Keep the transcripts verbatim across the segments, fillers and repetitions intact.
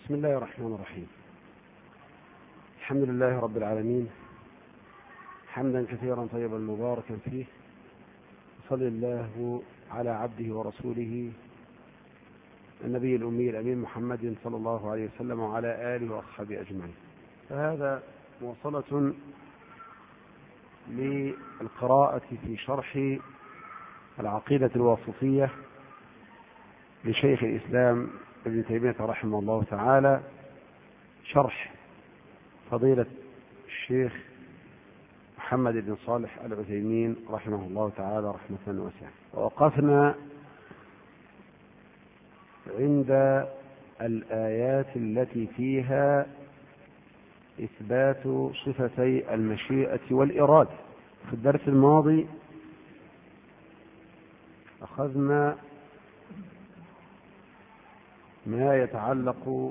بسم الله الرحمن الرحيم. الحمد لله رب العالمين، حمدا كثيرا طيبا مباركا فيه، صلى الله على عبده ورسوله النبي الأمي الأمين محمد صلى الله عليه وسلم وعلى آله وأصحابه أجمعين. فهذا موصلة للقراءة في شرح العقيدة الواسطية لشيخ الإسلام ابن تيمية رحمه الله تعالى، شرح فضيلة الشيخ محمد بن صالح العثيمين رحمه الله تعالى رحمة واسعة. ووقفنا عند الآيات التي فيها إثبات صفتي المشيئة والإرادة. في الدرس الماضي أخذنا ما يتعلق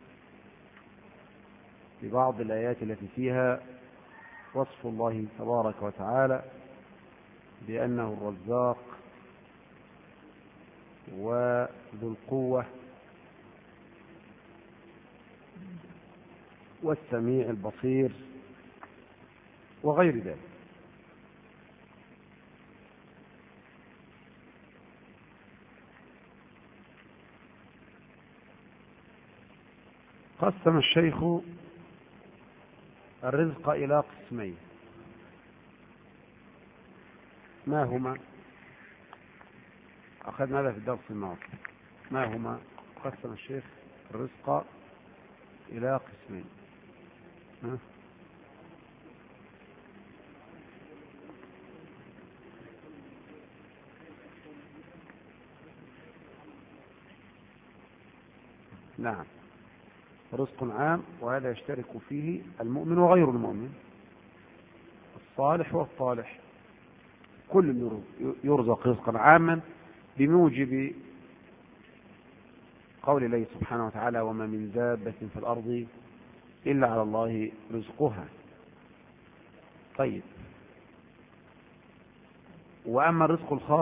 ببعض الآيات التي فيها وصف الله تبارك وتعالى بأنه الرزاق وذو القوة والسميع البصير وغير ذلك. قسم الشيخ الرزق إلى قسمين، ما هما؟ أخذنا هذا في الدرس الماضي. ما هما؟ قسم الشيخ الرزق إلى قسمين. ها؟ نعم، رزق عام، وهذا يشترك فيه المؤمن وغير المؤمن، الصالح والطالح، كل يرزق رزقا عاما بموجب قول الله سبحانه وتعالى: وما من دابة في الأرض إلا على الله رزقها. طيب، وأما الرزق الخاص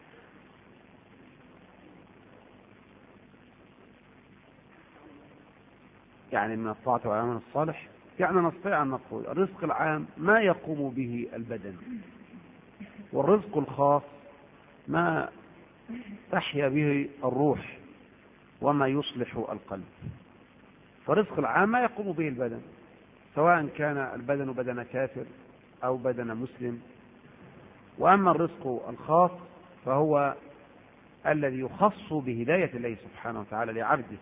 يعني من الطاعة والعمل الصالح، يعني نستطيع أن نقول الرزق العام ما يقوم به البدن، والرزق الخاص ما تحيا به الروح وما يصلح القلب. فالرزق العام ما يقوم به البدن، سواء كان البدن بدن كافر أو بدن مسلم. وأما الرزق الخاص فهو الذي يخص بهداية الله سبحانه وتعالى لعبده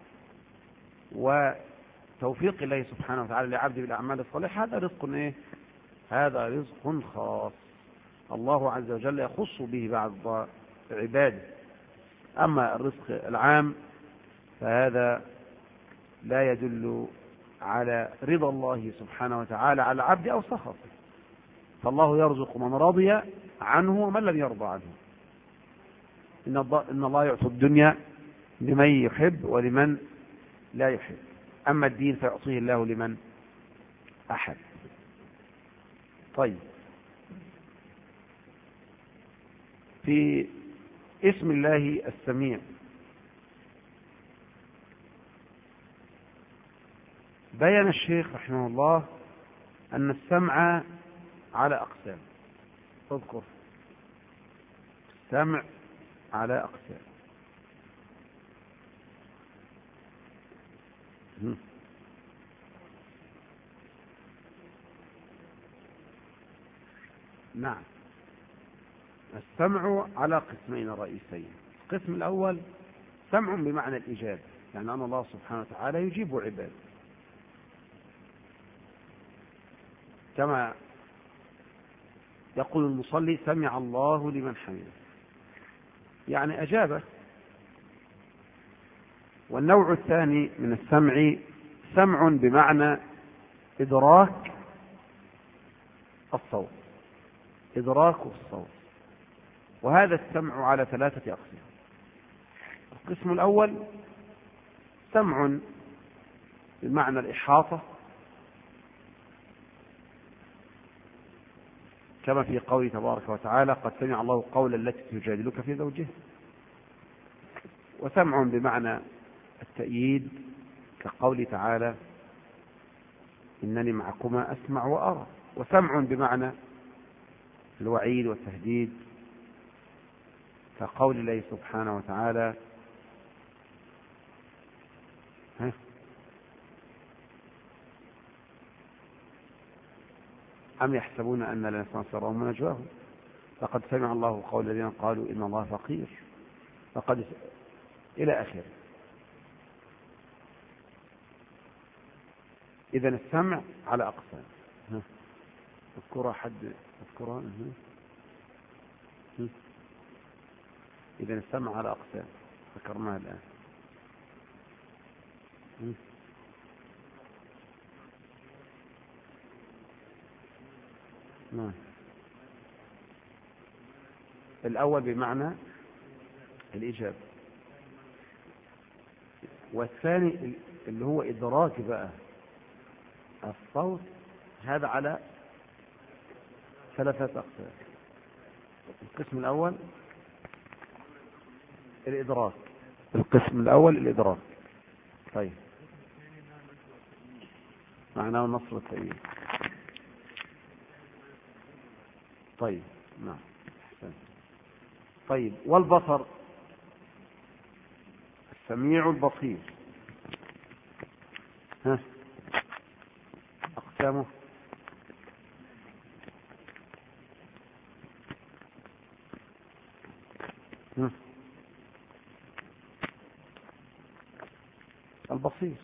وتوفيق الله سبحانه وتعالى لعبده بالأعمال الصالحة. هذا رزق إيه؟ هذا رزق خاص الله عز وجل يخص به بعض عباده. أما الرزق العام فهذا لا يدل على رضا الله سبحانه وتعالى على العبد أو سخطه، فالله يرزق من رضي عنه ومن لم يرضى عنه. إن الله يعطي الدنيا لمن يحب ولمن لا يحب، أما الدين فيعطيه الله لمن أحب. طيب، في اسم الله السميع بيّن الشيخ رحمه الله أن السمع على أقسام. اذكر السمع على أقسام. نعم، السمع على قسمين رئيسين. القسم الأول سمع بمعنى الإجابة، يعني أن الله سبحانه وتعالى يجيب عباده، كما يقول المصلي: سمع الله لمن حمده، يعني أجابه. والنوع الثاني من السمع سمع بمعنى إدراك الصوت، إدراك الصوت، وهذا السمع على ثلاثة أقسام. القسم الأول سمع بمعنى الإحاطة، كما في قوله تبارك وتعالى: قد سمع الله قول التي تجادلك في زوجها. وسمع بمعنى التأييد، كقول تعالى إنني معكما أسمع وأرى، وسمع بمعنى الوعيد والتهديد، كقول الله سبحانه وتعالى ها أم يحسبون أن لا نسمع سرهم ونجواهم لقد سمع الله قول الذين قالوا إن الله فقير فقد إلى آخره. إذا السمع على أقسام. اذكرها حد اذكرها. إذا السمع على أقسام ذكرناها الآن. نعم. الأول بمعنى الإجابة، والثاني اللي هو إدراك بقى الصوت، هذا على ثلاثة أقسام. القسم الأول الإدراك القسم الأول الإدراك. طيب معناه النصر والتأييد. طيب نعم. طيب والبصر السميع البصير، ها أقسامه ها. البصير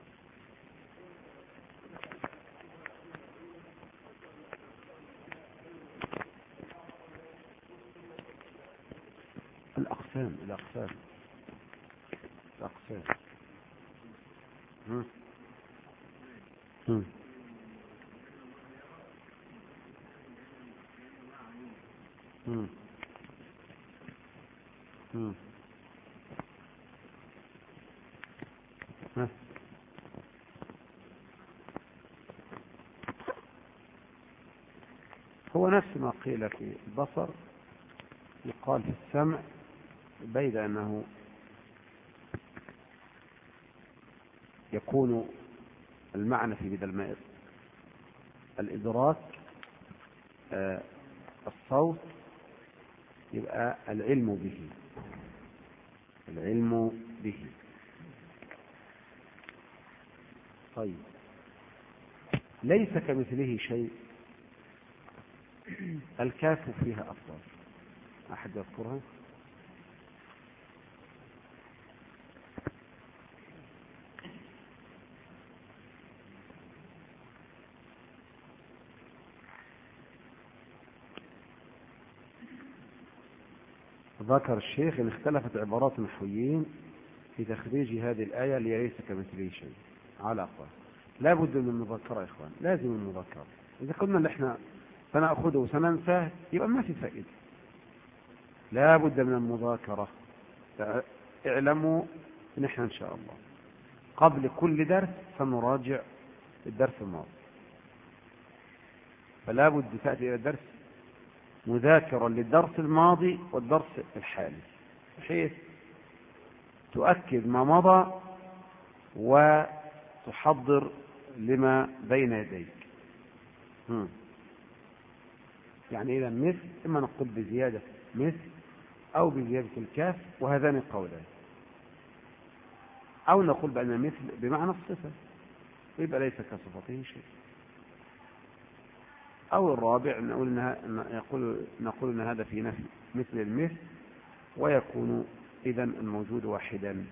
الأقسام الأقسام الأقسام هم. هم. هم. هم. ها. هو نفس ما قيل في البصر يقال في السمع، بيد أنه يكون المعنى في بدل ما الإدراك آه الصوت يبقى العلم به العلم به. طيب ليس كمثله شيء، الكاف فيها أفضل، أحد يذكرها؟ ذكر الشيخ ان اختلفت عبارات النحويين في تخريج هذه الآية ليس كمثله شيء على أقوال. لا بد من المذاكرة يا إخوان، لازم المذاكرة. إذا قلنا اللي احنا سنأخذه وسننساه يبقى ما في فائدة. لا بد من المذاكرة. اعلموا ان احنا ان شاء الله قبل كل درس سنراجع الدرس الماضي، فلا بد تأتي إلى الدرس مذاكرا للدرس الماضي والدرس الحالي، بحيث تؤكد ما مضى وتحضر لما بين يديك. هم. يعني إذا مثل إما نقول بزيادة مثل أو بزيادة الكاف، وهذان القولان، أو نقول بأن مثل بمعنى الصفة ويبقى ليس كصفته شيء، أو الرابع نقول إنها نقول نقول إن هذا في نفي مثل المثل، ويكون إذن الموجود واحدا.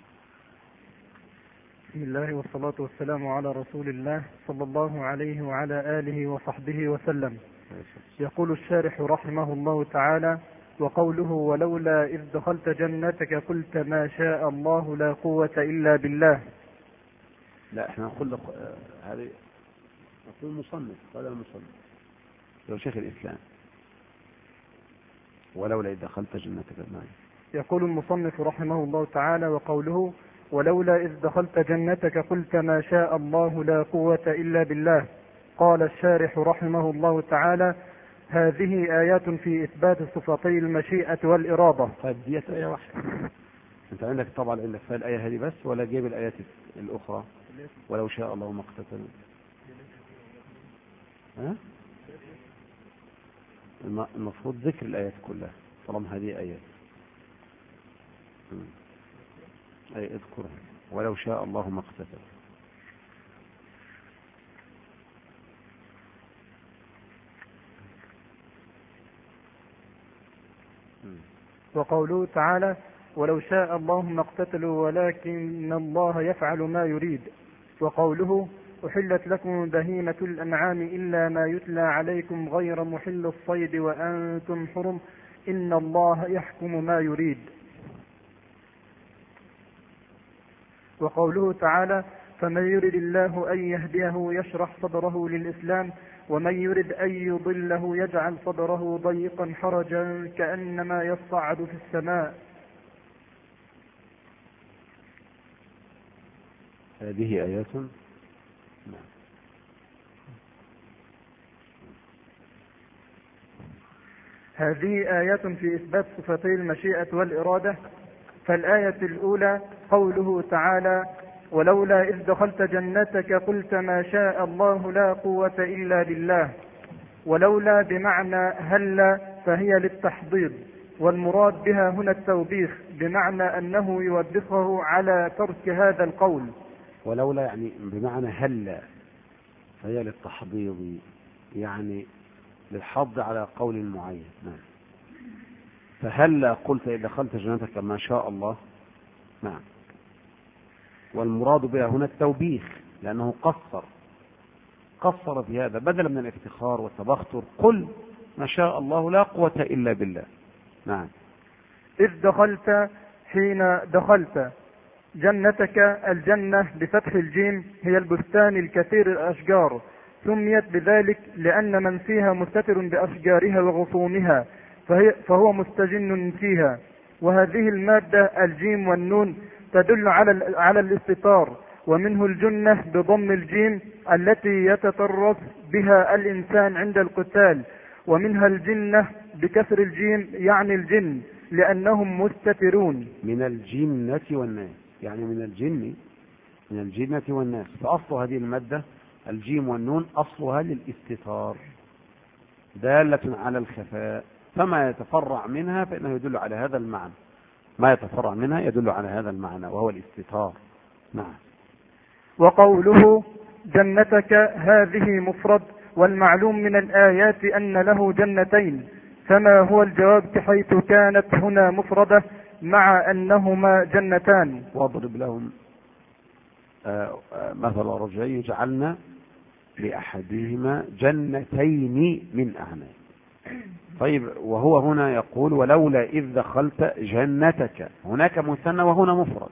بسم الله والصلاة والسلام على رسول الله صلى الله عليه وعلى آله وصحبه وسلم. يقول الشارح رحمه الله تعالى: وقوله ولولا إذ دخلت جنتك قلت ما شاء الله لا قوة إلا بالله. لا احنا نقول لك هذه نقول المصنف، قال المصنف لو شيخ الإسلام ولولا إذ دخلت جنتك معي. يقول المصنف رحمه الله تعالى: وقوله ولولا إذ دخلت جنتك قلت ما شاء الله لا قوة إلا بالله. قال الشارح رحمه الله تعالى: هذه آيات في إثبات صفتي المشيئة والإرادة. طيب دي آية واحدة. انت عندك طبعا عندك فيها الآية هذه بس، ولا جايب الآيات الأخرى؟ ولو شاء الله ما اقتتلوا. ها؟ المفروض ذكر الآيات كلها طالما هذه آيات. أي اذكرها ولو شاء الله ما اقتتلوا. وقوله تعالى ولو شاء الله ما اقتتلوا ولكن الله يفعل ما يريد. وقوله أحلت لكم بهيمة الأنعام إلا ما يتلى عليكم غير محل الصيد وأنتم حرم إن الله يحكم ما يريد. وقوله تعالى فمن يرد الله أن يهديه يشرح صدره للإسلام ومن يرد أن يضله يجعل صدره ضيقا حرجا كأنما يصعد في السماء. هذه آيات. هذه آيات في إثبات صفتي المشيئة والإرادة. فالآية الأولى قوله تعالى ولولا إذ دخلت جنتك قلت ما شاء الله لا قوة إلا بالله. ولولا بمعنى هلا فهي للتحضيض، والمراد بها هنا التوبيخ بمعنى أنه يوبخه على ترك هذا القول. ولولا يعني بمعنى هلا فهي للتحضيض، يعني للحض على قول معين. نعم. فهلا قلت إذا دخلت جنتك ما شاء الله. نعم. والمراد بها هنا التوبيخ لأنه قصر قصر في هذا بدلا من الافتخار والتبختر. قل ما شاء الله لا قوة إلا بالله. نعم. إذ دخلت حين دخلت جنتك. الجنة بفتح الجيم هي البستان الكثير الأشجار، سميت بذلك لأن من فيها مستتر بأشجارها وغصونها فهي فهو مستجن فيها. وهذه المادة الجيم والنون تدل على على الاستتار، ومنه الجنة بضم الجيم التي يتطرف بها الإنسان عند القتال، ومنها الجنة بكسر الجيم يعني الجن لأنهم مستترون. من الجنة والناس يعني من الجن من الجنة والناس. فأصل هذه المادة الجيم والنون أصلها للاستتار دالة على الخفاء، فما يتفرع منها فإنه يدل على هذا المعنى. ما يتفرع منها يدل على هذا المعنى وهو الاستتار. نعم. وقوله جنتك هذه مفرد، والمعلوم من الآيات أن له جنتين، فما هو الجواب حيث كانت هنا مفردة مع أنهما جنتان؟ واضرب لهم مثل رجلين جعلنا لأحدهما جنتين من أعناب. طيب وهو هنا يقول ولولا إذ دخلت جنتك، هناك مثنى وهنا مفرد،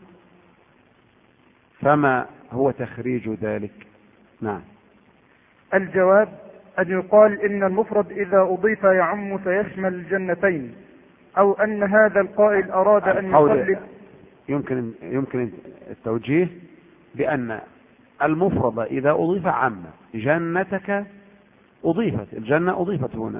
فما هو تخريج ذلك؟ نعم. الجواب أن يقال إن المفرد إذا أضيف يعم فيشمل الجنتين، أو أن هذا القائل أراد أن يقلل. يمكن يمكن التوجيه بأن المفرد إذا أضيف عم. جنتك أضيفت، الجنة أضيفت هنا،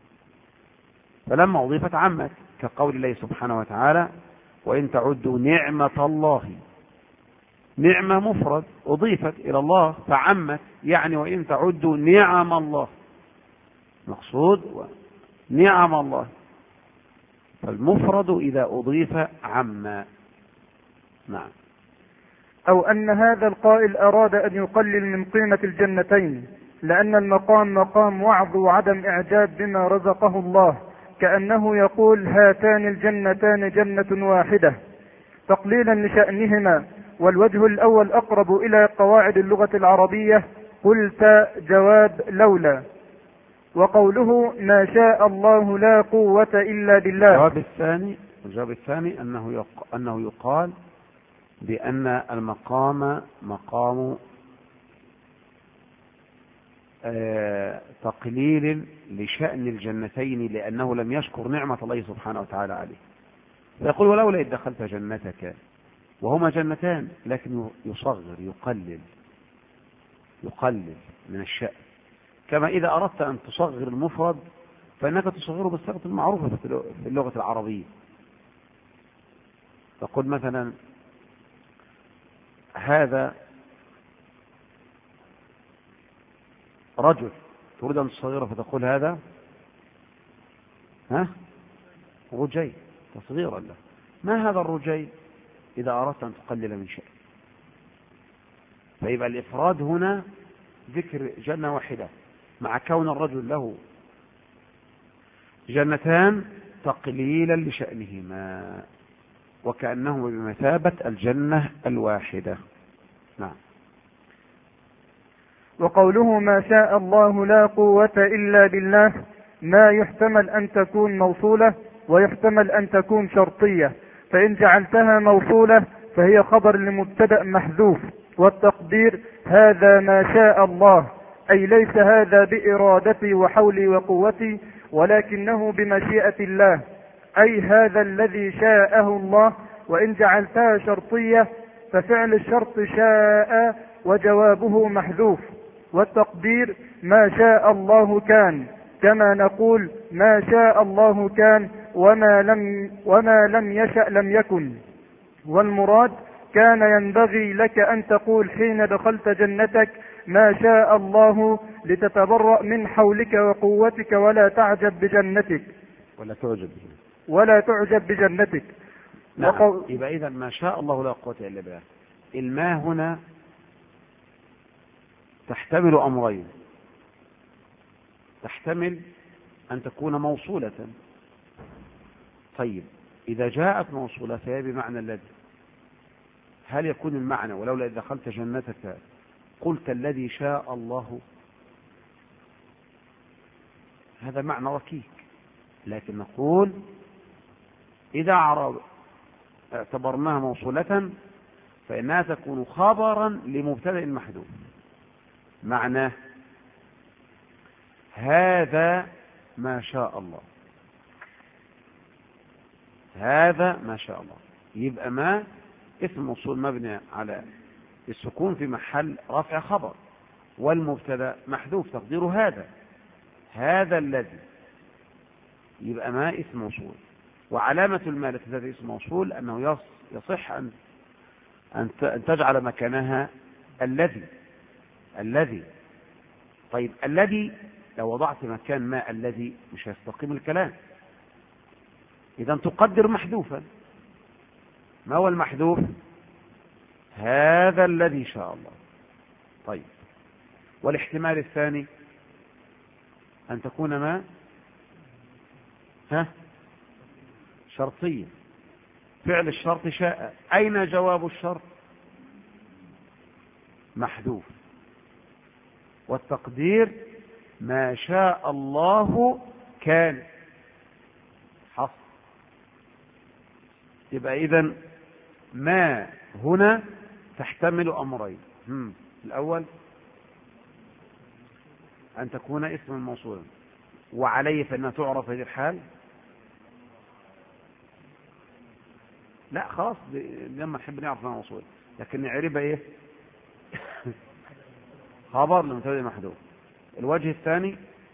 فلما أضيفت عمت، كقول الله سبحانه وتعالى وإن تعدوا نعمة الله. نعمة مفرد أضيفت إلى الله فعمت، يعني وإن تعدوا نعم الله، مقصود نعم الله. فالمفرد إذا أضيف عم. نعم. أو أن هذا القائل أراد أن يقلل من قيمة الجنتين، لأن المقام مقام وعظ وعدم إعجاب بما رزقه الله، كأنه يقول هاتان الجنتان جنة واحدة تقليلا لشأنهما. والوجه الأول أقرب إلى قواعد اللغة العربية. قلت جواب لولا. وقوله ما شاء الله لا قوة إلا بالله. الجواب الثاني الجواب الثاني أنه يق... أنه يقال بأن المقام مقام آه تقليل لشأن الجنتين، لأنه لم يشكر نعمة الله سبحانه وتعالى عليه. فيقول ولولا إذ دخلت جنتك، وهما جنتان، لكن يصغر يقلل يقلل من الشأن. كما إذا أردت أن تصغر المفرد فإنك تصغره بالصيغة المعروفة في اللغة العربية. تقول مثلا هذا رجل، تريد أن تصغره فتقول هذا ها رجي تصغيرا له. ما هذا الرجي إذا أردت أن تقلل من شيء. فيبقى الإفراد هنا ذكر جنة واحدة مع كون الرجل له جنتان تقليلا لشأنهما وكأنهما بمثابة الجنة الواحدة. نعم. وقوله ما شاء الله لا قوة إلا بالله ما يحتمل أن تكون موصولة ويحتمل أن تكون شرطية، فإن جعلتها موصولة فهي خبر لمبتدأ محذوف، والتقدير هذا ما شاء الله، أي ليس هذا بإرادتي وحولي وقوتي ولكنه بمشيئة الله، أي هذا الذي شاءه الله. وإن جعلتها شرطية ففعل الشرط شاء وجوابه محذوف، والتقدير ما شاء الله كان، كما نقول ما شاء الله كان وما لم, وما لم يشأ لم يكن. والمراد كان ينبغي لك أن تقول حين دخلت جنتك ما شاء الله لتتبرأ من حولك وقوتك ولا تعجب بجنتك ولا تعجب ولا تعجب بجنتك. نعم. وقو... يبقى إذا ما شاء الله لا قوة إلا بالله. الماء هنا تحتمل أمرين، تحتمل أن تكون موصولة. طيب إذا جاءت موصولة فهي بمعنى الذي، هل يكون المعنى ولولا إذا دخلت جنتك قلت الذي شاء الله؟ هذا معنى ركيك. لكن نقول إذا اعتبرناها موصولة فإنها تكون خبرا لمبتدأ محذوف، معناه هذا ما شاء الله، هذا ما شاء الله. يبقى ما اسم موصول مبني على السكون في محل رفع خبر، والمبتدا محذوف تقديره هذا، هذا الذي. يبقى ما اسم موصول، وعلامة الماء التي تأتي اسم موصول أنه يصح أن أن تجعل مكانها الذي الذي طيب الذي لو وضعت مكان ما الذي مش هيستقيم الكلام، إذا تقدر محذوفا. ما هو المحذوف؟ هذا الذي شاء الله. طيب والاحتمال الثاني أن تكون ما ها شرطية، فعل الشرط شاء، أين جواب الشرط؟ محذوف، والتقدير ما شاء الله كان حصل. يبقى إذن ما هنا تحتمل أمرين. هم. الأول أن تكون اسما موصولا، وعليه فإنها تعرف هذه الحال. لا خلاص لما نحب نعرف انها موصول، لكن نعربها ايه؟ خبر لمبتدأ محذوف. الوجه الثاني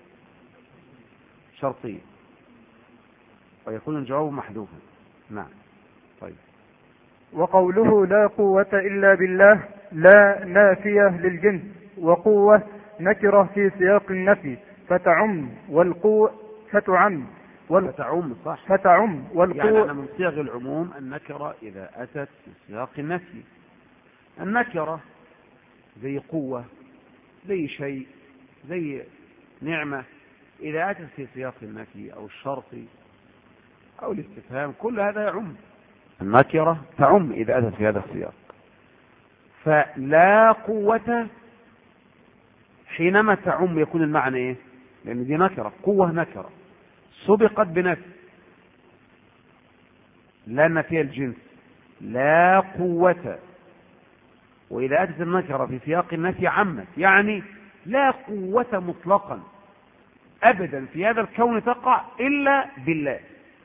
شرطي ويكون الجواب محذوفا. نعم. طيب وقوله لا قوة إلا بالله لا نافية للجنس، وقوة نكرة في سياق النفي فتعم، والقوة فتعم فتعم صح فتعم والقوة يعني أنا من صيغ العموم النكرة إذا أتت في سياق النفي. النكرة زي قوة، زي شيء، زي نعمة، إذا أتت في سياق النفي أو الشرط أو الاستفهام كل هذا يعم. النكرة تعم إذا أتت في هذا السياق. فلا قوة حينما تعم يكون المعنى إيه؟ لأن دي نكرة، قوة نكرة سبقت بنفي، لا نفي الجنس، لا قوة. وإذا أتت النكرة في سياق النفي عمت، يعني لا قوة مطلقا أبدا في هذا الكون تقع إلا بالله.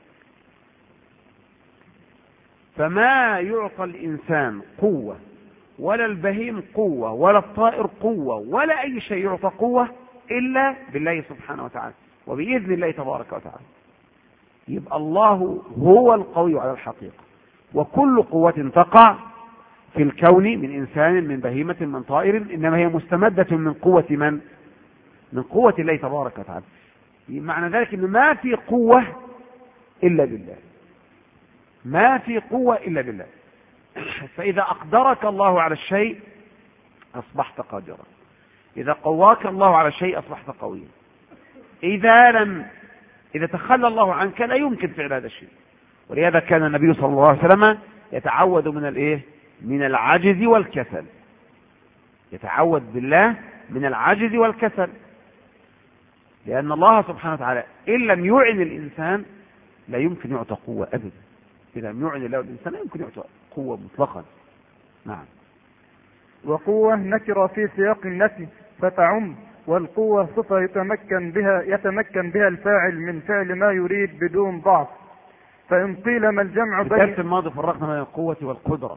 فما يعطى الإنسان قوة ولا البهيم قوة ولا الطائر قوة ولا أي شيء يعطى قوة إلا بالله سبحانه وتعالى وبإذن الله تبارك وتعالى. يبقى الله هو القوي على الحقيقة، وكل قوة تقع في الكون من إنسان من بهيمة من طائر إنما هي مستمدة من قوة من؟ من قوة الله تبارك وتعالى. معنى ذلك أن ما في قوة إلا بالله، ما في قوة إلا بالله. فإذا أقدرك الله على الشيء أصبحت قادرا، إذا قواك الله على الشيء أصبحت قويا. إذا لم إذا تخلى الله عنك لا يمكن فعل هذا الشيء. ولهذا كان النبي صلى الله عليه وسلم يتعوذ من الإيه؟ من العجز والكسل، يتعوذ بالله من العجز والكسل، لأن الله سبحانه وتعالى إن لم يعن الإنسان لا يمكن يعطى قوة أبدا. إذا لم يعن الله الإنسان لا يمكن يعطى قوة مطلقا. نعم. وقوة نكرة في سياق النفي فتعم، والقوة صفة يتمكن بها يتمكن بها الفاعل من فعل ما يريد بدون ضعف. فإن قيل ما الجمع بين الدرس الماضي فرقنا بين القوة والقدرة.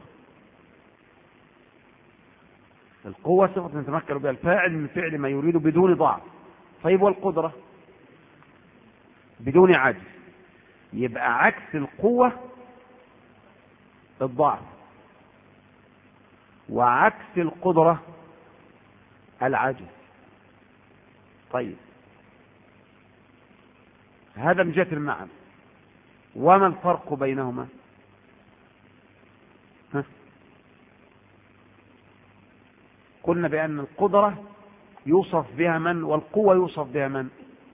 القوة صفة يتمكن بها الفاعل من فعل ما يريد بدون ضعف. طيب والقدرة؟ بدون عجز. يبقى عكس القوة الضعف، وعكس القدرة العجز. طيب هذا من جهة المعنى. وما الفرق بينهما؟ ها؟ قلنا بأن القدرة يوصف بها من، والقوة يوصف بها من؟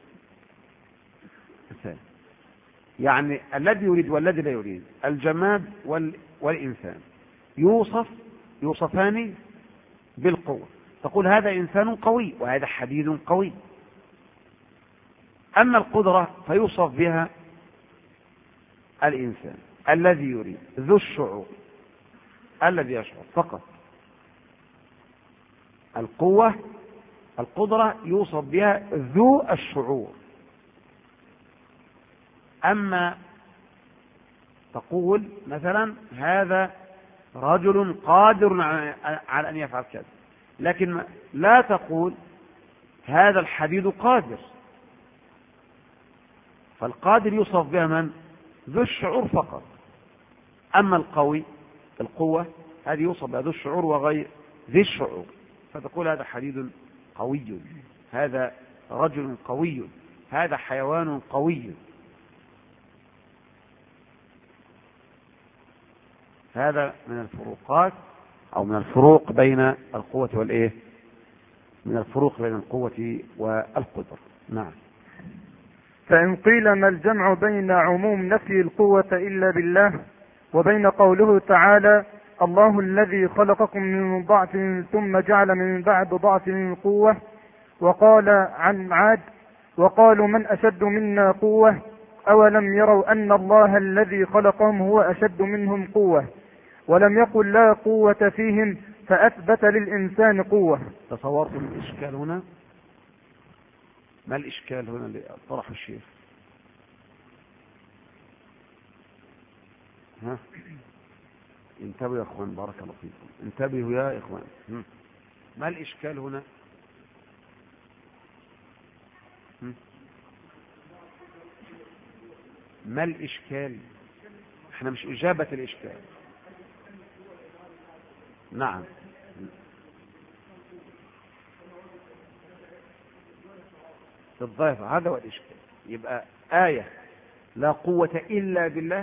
يعني الذي يريد والذي لا يريد، الجماد والإنسان يوصف يوصفان بالقوة. تقول هذا إنسان قوي وهذا حديد قوي. أما القدرة فيوصف بها الإنسان الذي يريد، ذو الشعور، الذي يشعر فقط. القوة القدرة يوصف بها ذو الشعور. أما تقول مثلا هذا رجل قادر على أن يفعل كذا، لكن لا تقول هذا الحديد قادر. فالقادر يوصف بها من؟ ذو الشعور فقط. أما القوي القوة هذه يوصف بها ذو الشعور وغير ذي الشعور. فتقول هذا حديد قوي، هذا رجل قوي، هذا حيوان قوي. هذا من الفروقات أو من الفروق بين القوة والإيه؟ من الفروق بين القوة والقدرة. نعم. فإن قيل ما الجمع بين عموم نفي القوة إلا بالله وبين قوله تعالى الله الذي خلقكم من ضعف ثم جعل من بعد ضعف قوة، وقال عن عاد وقالوا من أشد منا قوة أولم يروا أن الله الذي خلقهم هو أشد منهم قوة، ولم يقل لا قوة فيهم فأثبت للإنسان قوة. تصورتم الإشكال هنا؟ ما الإشكال هنا اللي طرح الشيخ؟ ها؟ انتبهوا يا اخوان، بارك الله فيكم، انتبهوا يا اخوان. ما الإشكال هنا؟ ما الإشكال؟ احنا مش إجابة الإشكال. نعم. الضيفة هذا هو الإشكال. يبقى آية لا قوة إلا بالله،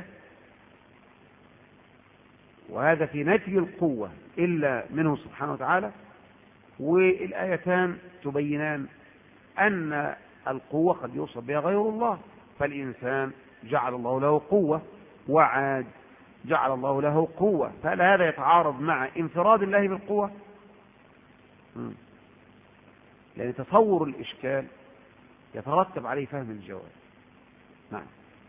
وهذا في نفي القوة إلا منه سبحانه وتعالى، والآيتان تبينان أن القوة قد يوصف بها غير الله. فالإنسان جعل الله له قوة، وعاد جعل الله له قوة، فهل هذا يتعارض مع انفراد الله بالقوة؟ لأن تصور الإشكال يترتب عليه فهم الجواب. نعم.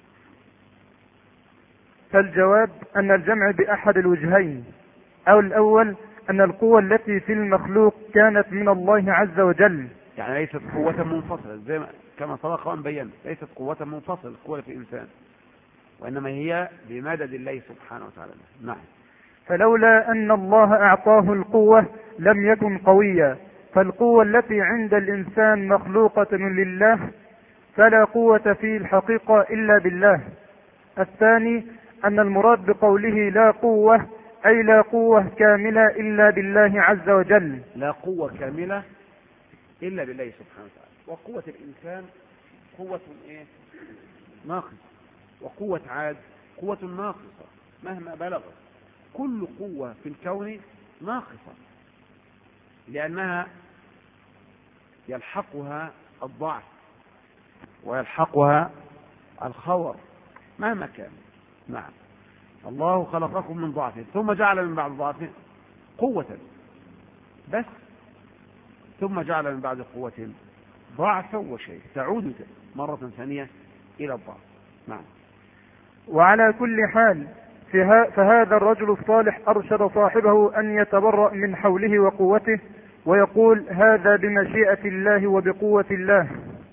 فالجواب أن الجمع بأحد الوجهين، أو الأول أن القوة التي في المخلوق كانت من الله عز وجل، يعني ليست قوة منفصلة زي ما كما سبق أن بينا، ليست قوة منفصلة القوة في الإنسان، وإنما هي بمدد الله سبحانه وتعالى. نعم. فلولا أن الله أعطاه القوة لم يكن قويا، فالقوة التي عند الإنسان مخلوقة لله، فلا قوة في الحقيقة إلا بالله. الثاني أن المراد بقوله لا قوة أي لا قوة كاملة إلا بالله عز وجل. لا قوة كاملة إلا بالله سبحانه وتعالى. وقوة الإنسان قوة إيه؟ ناقصة، وقوة عاد قوة ناقصة مهما بلغت. كل قوة في الكون ناقصة، لأنها يلحقها الضعف ويلحقها الخور مهما كان. نعم، الله خلقكم من ضعف ثم جعل من بعد ضعف قوة بس، ثم جعل من بعد قوة ضعفا وشيء، تعود مرة ثانية إلى الضعف. نعم. وعلى كل حال فهذا الرجل الصالح أرشد صاحبه أن يتبرأ من حوله وقوته ويقول هذا بمشيئة الله وبقوة الله.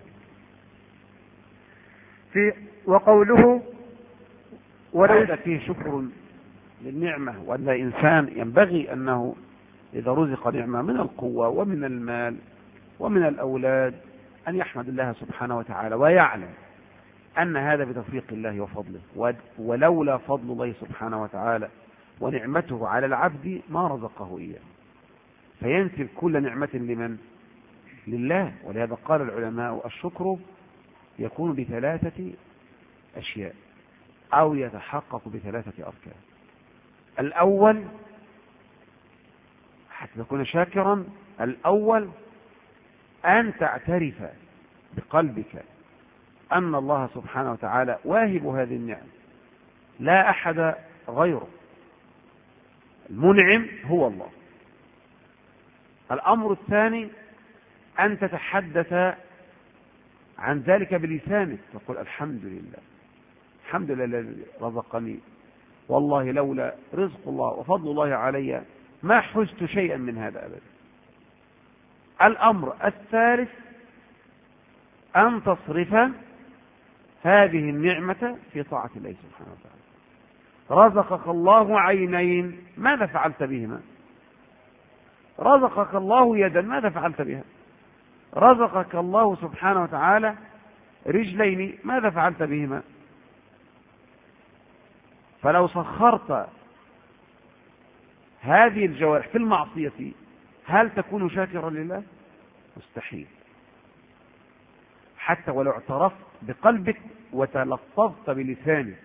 في وقوله وهذا فيه شكر للنعمة، وأن الإنسان ينبغي أنه إذا رزق نعمة من القوة ومن المال ومن الأولاد أن يحمد الله سبحانه وتعالى، ويعلم أن هذا بتوفيق الله وفضله، ولولا فضل الله سبحانه وتعالى ونعمته على العبد ما رزقه إياه، فينسب كل نعمة لمن؟ لله. ولهذا قال العلماء الشكر يكون بثلاثة أشياء أو يتحقق بثلاثة أركان. الأول حتى تكون شاكرا، الأول أن تعترف بقلبك أن الله سبحانه وتعالى واهب هذه النعم، لا أحد غيره، المنعم هو الله. الأمر الثاني أن تتحدث عن ذلك بلسانك، تقول الحمد لله، الحمد لله الذي رزقني، والله لولا رزق الله وفضل الله علي ما حزت شيئا من هذا أبدا. الأمر الثالث أن تصرف هذه النعمة في طاعة الله سبحانه وتعالى. رزقك الله عينين، ماذا فعلت بهما؟ رزقك الله يدا، ماذا فعلت بها؟ رزقك الله سبحانه وتعالى رجلين، ماذا فعلت بهما؟ فلو سخرت هذه الجوارح في المعصية هل تكون شاكرا لله؟ مستحيل، حتى ولو اعترفت بقلبك وتلفظت بلسانك.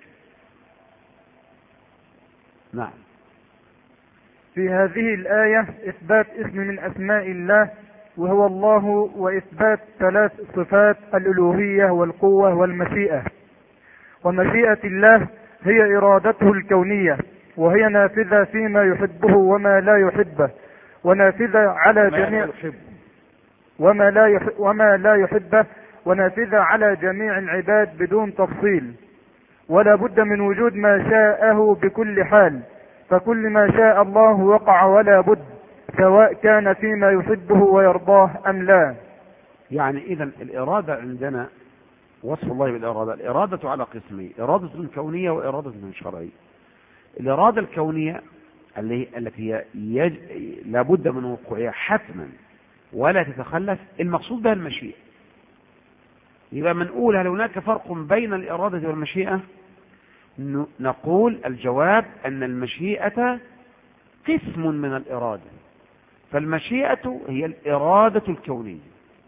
نعم. في هذه الآية إثبات اسم من أسماء الله وهو الله، وإثبات ثلاث صفات: الألوهية والقوة والمشيئة. ومشيئة الله هي إرادته الكونية، وهي نافذة فيما يحبه وما لا يحبه، ونافذة على جميع وما لا يحب وما لا يحبه، ونافذة على جميع العباد بدون تفصيل. ولا بد من وجود ما شاءه بكل حال، فكل ما شاء الله وقع ولا بد، سواء كان فيما يحبه ويرضاه أم لا. يعني إذن الإرادة عندنا وصف الله بالإرادة، الإرادة على قسمين: إرادة كونية وإرادة شرعية. الإرادة الكونية التي هي يج... لابد من وقوعها حتما ولا تتخلف، المقصود بها المشيئة. يبقى منقول هل هناك فرق بين الإرادة والمشيئة؟ نقول الجواب أن المشيئة قسم من الإرادة، فالمشيئة هي الإرادة الكونية،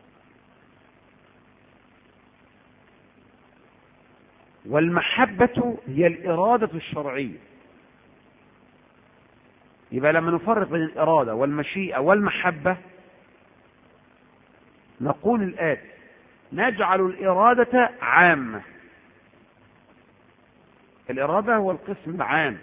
والمحبة هي الإرادة الشرعية. يبقى لما نفرق بين الإرادة والمشيئة والمحبة نقول الآتي: نجعل الإرادة عامة. الإرادة هو القسم العام،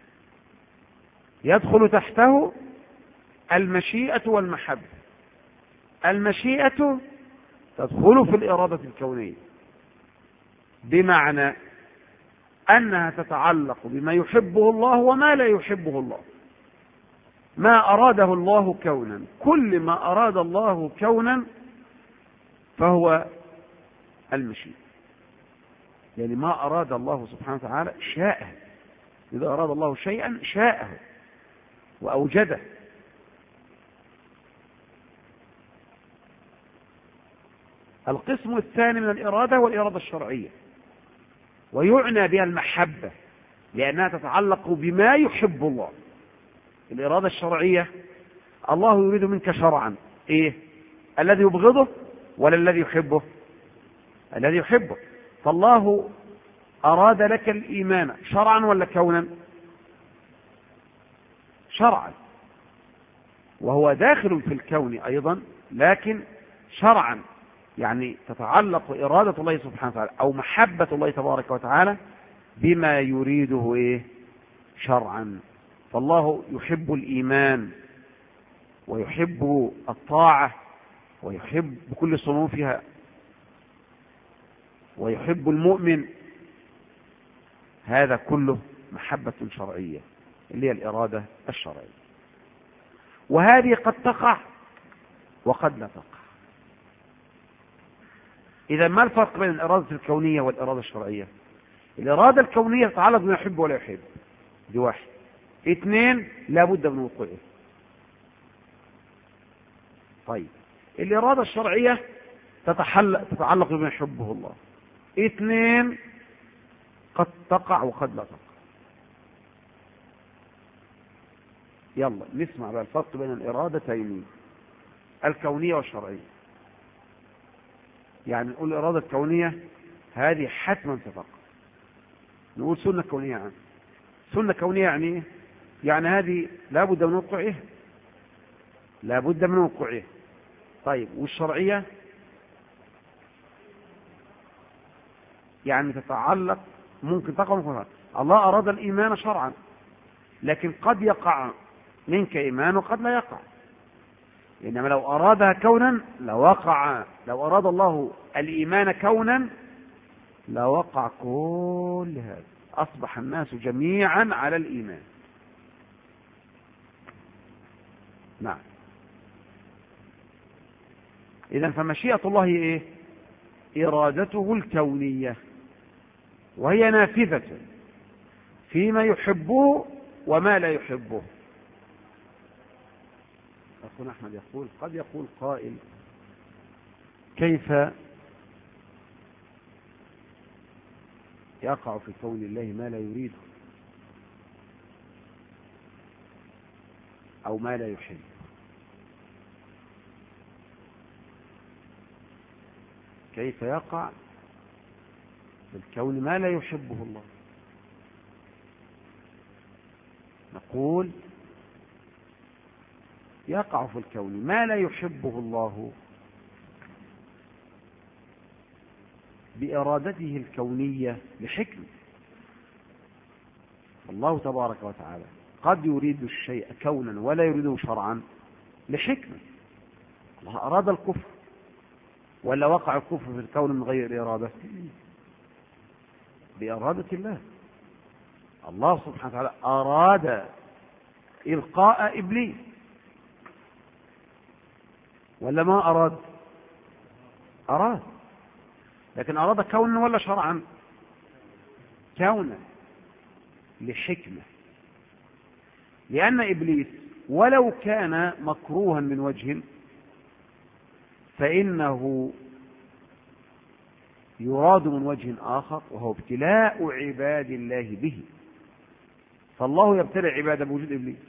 يدخل تحته المشيئة والمحبة. المشيئة تدخل في الإرادة الكونية، بمعنى أنها تتعلق بما يحبه الله وما لا يحبه الله. ما أراده الله كونا، كل ما أراد الله كونا فهو المشيئة، يعني ما أراد الله سبحانه وتعالى شاءه. إذا أراد الله شيئا شاءه وأوجده. القسم الثاني من الإرادة والإرادة الشرعية، ويعنى بها المحبة، لأنها تتعلق بما يحب الله. الإرادة الشرعية الله يريد منك شرعا إيه؟ الذي يبغضه ولا الذي يحبه؟ الذي يحبه. فالله أراد لك الإيمان شرعا ولا كونا؟ شرعا، وهو داخل في الكون أيضا، لكن شرعا، يعني تتعلق إرادة الله سبحانه وتعالى أو محبة الله تبارك وتعالى بما يريده إيه؟ شرعا. فالله يحب الإيمان ويحب الطاعة ويحب بكل صنوفها ويحب المؤمن، هذا كله محبة شرعية اللي هي الإرادة الشرعية. وهذه قد تقع وقد لا تقع. إذا ما الفرق بين الإرادة الكونية والإرادة الشرعية؟ الإرادة الكونية تتعلق بما يحب ولا يحب، دي واحد. اثنين، لا بد من وقوعه. طيب الإرادة الشرعية تتعلق بما يحبه الله. اثنين، قد تقع وقد لا تقع. يلا نسمع بقى الفرق بين الإرادتين الكونية والشرعية. يعني نقول الإرادة الكونية هذه حتما ستقع، نقول سنة كونية. يعني سنة كونية يعني يعني هذه لا بد من وقوعها، لا بد من وقوعها. طيب والشرعية يعني تتعلق، ممكن تقع ممكن تقع. الله أراد الإيمان شرعا، لكن قد يقع منك إيمان وقد لا يقع. إنما لو أرادها كونا لوقع. لو أراد الله الإيمان كونا لوقع كل هذا، أصبح الناس جميعا على الإيمان. نعم. إذن فمشيئة الله إيه؟ إرادته الكونية، وهي نافذة فيما يحبه وما لا يحبه. أخونا أحمد يقول: قد يقول قائل: كيف يقع في كون الله ما لا يريده أو ما لا يحب؟ كيف يقع في الكون ما لا يحبه الله؟ نقول: يقع في الكون ما لا يحبه الله بإرادته الكونية لحكمة. الله تبارك وتعالى قد يريد الشيء كونا ولا يريده شرعا لحكمة. الله أراد الكفر، ولا وقع الكفر في الكون من غير إرادة؟ بإرادة الله. الله سبحانه وتعالى أراد إلقاء إبليس، ولا ما أراد؟ أراد، لكن أراد كونا ولا شرعا؟ كونا لحكمة. لأن إبليس ولو كان مكروها من وجه فإنه يراد من وجه آخر، وهو ابتلاء عباد الله به. فالله يبتلع عباده بوجود إبليس،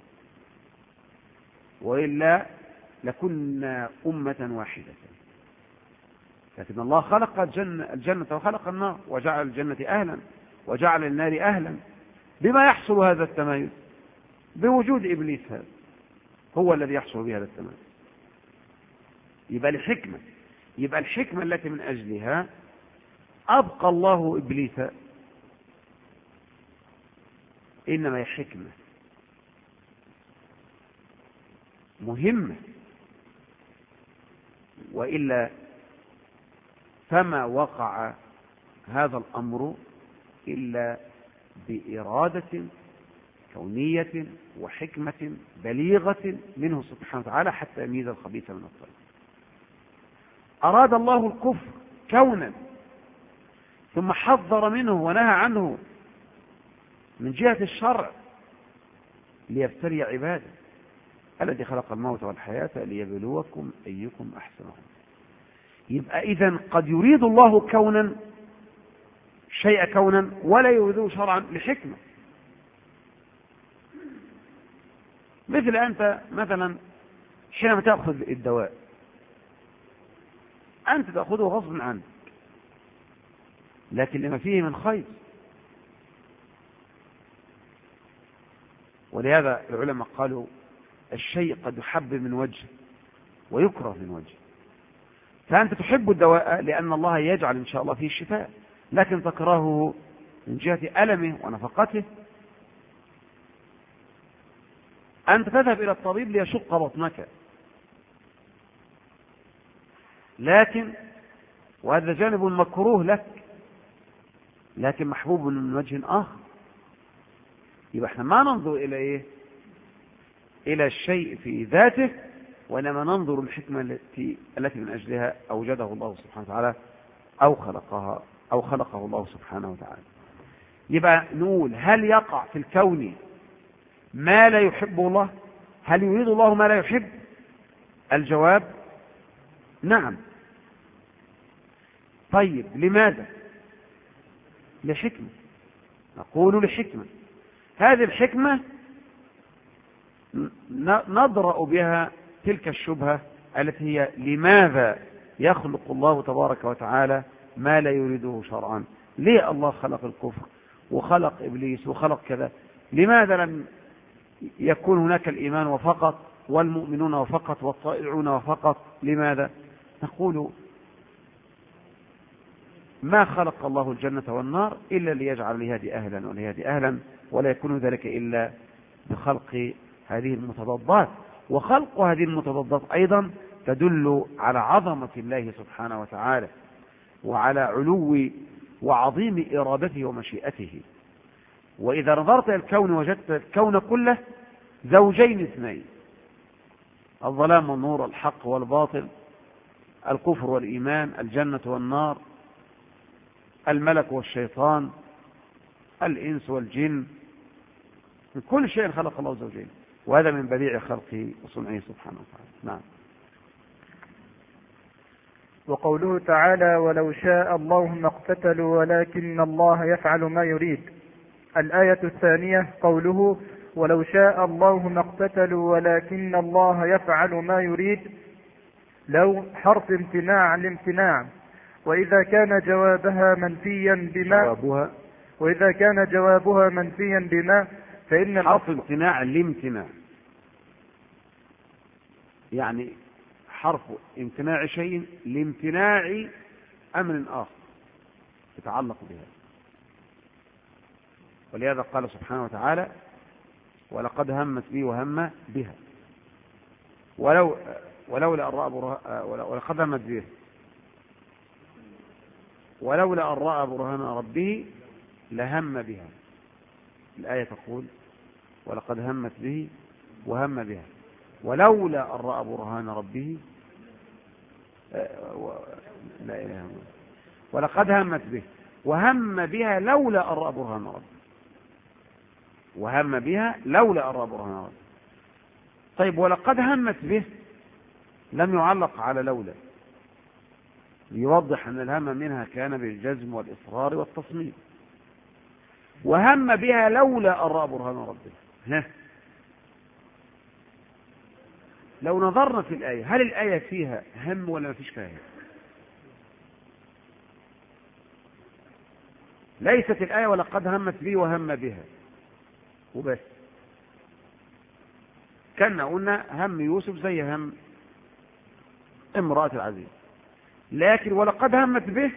وإلا لكنا أمة واحدة. لكن الله خلق الجنة, الجنة وخلق النار، وجعل الجنة أهلا وجعل النار أهلا. بما يحصل هذا التمايز؟ بوجود إبليس، هذا هو الذي يحصل بهذا التمايز. يبقى الحكمة يبقى الحكمة التي من أجلها أبقى الله إبليس إنما هي حكمة مهمة، وإلا فما وقع هذا الأمر إلا بإرادة كونية وحكمة بليغة منه سبحانه وتعالى حتى يميز الخبيث من الطيب. أراد الله الكفر كونا ثم حذر منه ونهى عنه من جهة الشرع ليبتلي عباده. الذي خلق الموت والحياة ليبلوكم أيكم أحسن عملا. يبقى إذن قد يريد الله كونا الشيء كونا ولا يريده شرعا لحكمة. مثل أنت مثلا حينما تأخذ الدواء أنت تأخذه غصب عنك، لكن لما فيه من خير. ولهذا العلماء قالوا الشيء قد يحب من وجه ويكره من وجه. فأنت تحب الدواء لأن الله يجعل إن شاء الله فيه الشفاء، لكن تكرهه من جهة ألمه ونفقته. أنت تذهب إلى الطبيب ليشق بطنك، لكن وهذا جانب مكروه لك لكن محبوب من وجه آخر. يبقى احنا ما ننظر إلى إيه؟ إلى الشيء في ذاته، وإنما ننظر الحكمة التي التي من أجلها أوجده الله سبحانه وتعالى أو خلقها أو خلقه الله سبحانه وتعالى. يبقى نقول هل يقع في الكون ما لا يحبه الله؟ هل يريد الله ما لا يحب؟ الجواب نعم. طيب لماذا؟ لحكمة. نقول لحكمة. هذه الحكمة نضرأ بها تلك الشبهة التي هي لماذا يخلق الله تبارك وتعالى ما لا يريده شرعا؟ ليه الله خلق الكفر وخلق إبليس وخلق كذا؟ لماذا لم يكون هناك الإيمان وفقط والمؤمنون وفقط والطائعون وفقط؟ لماذا؟ نقول ما خلق الله الجنة والنار إلا ليجعل لهذه أهلا ولهذه أهلا، ولا يكون ذلك إلا بخلق هذه المتضادات. وخلق هذه المتضادات أيضا تدل على عظمة الله سبحانه وتعالى وعلى علو وعظيم إرادته ومشيئته. وإذا نظرت إلى الكون وجدت الكون كله زوجين اثنين، الظلام والنور، الحق والباطل، الكفر والإيمان، الجنة والنار، الملك والشيطان، الإنس والجن، من كل شيء خلق الله زوجين، وهذا من بديع خلقه وصنعه سبحانه وتعالى. نعم. وقوله تعالى ولو شاء الله ما اقتتلوا ولكن الله يفعل ما يريد. الآية الثانية قوله ولو شاء الله ما اقتتلوا ولكن الله يفعل ما يريد، لو حرف امتناع الامتناع، وإذا كان جوابها منفيا بما جوابها وإذا كان جوابها منفيا بما فإن حرف امتناع الامتناع، يعني حرف امتناع شيء لامتناع أمر آخر يتعلق بها. ولهذا قال سبحانه وتعالى ولقد همت بي وهم بها ولو ولولا أن رأى ولقد همت به ولولا أن رأى برهان ربه لهم بها. الآية تقول ولقد همت به وهم بها ولولا أن رأى برهان ربه لا إله إلا الله ولقد همت به وهم بها لولا أن رأى برهان ربه وهم بها لولا أن رأى برهان ربه. طيب ولقد همت به لم يعلق على لولا، ليوضح أن الهم منها كان بالجزم والإصرار والتصميم. وهم بها لولا أن رأى برهان ربه. ها لو نظرنا في الآية هل الآية فيها هم ولا ما فيش فيها هم؟ ليست الآية ولقد همت به وهم بها وبس. كنا قلنا هم يوسف زي هم امرأة العزيز، لكن ولقد همت به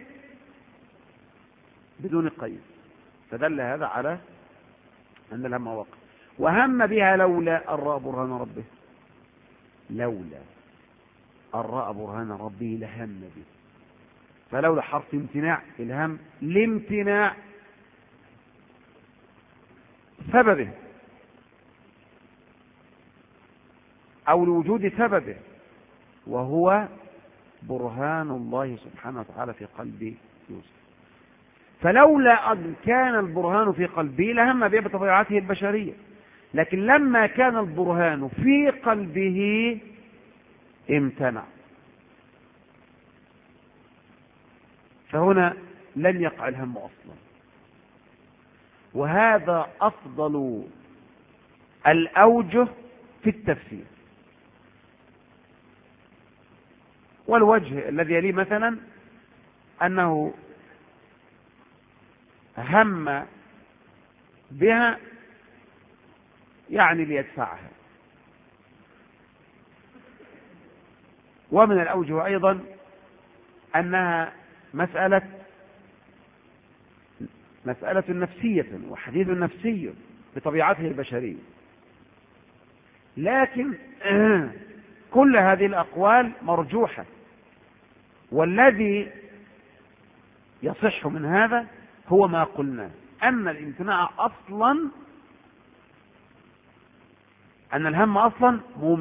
بدون قيد، فدل هذا على أن الهم وقع. وهم بها لولا أن رأى برهان ربه، لولا أن رأى برهان ربه لهم به. فلولا حرف امتناع الهم لامتناع سببه أو لوجود سببه، وهو برهان الله سبحانه وتعالى في قلب يوسف. فلولا أن كان البرهان في قلبه لهم به بطبيعته البشرية، لكن لما كان البرهان في قلبه امتنع، فهنا لن يقع الهم أصلا. وهذا أفضل الأوجه في التفسير. والوجه الذي يليه مثلا أنه هم بها يعني ليدفعها. ومن الأوجه أيضا أنها مسألة مسألة نفسية وحديث نفسي بطبيعته البشرية. لكن كل هذه الأقوال مرجوحة، والذي يصح من هذا هو ما قلنا، أن الامتناع أصلا أن الهم أصلا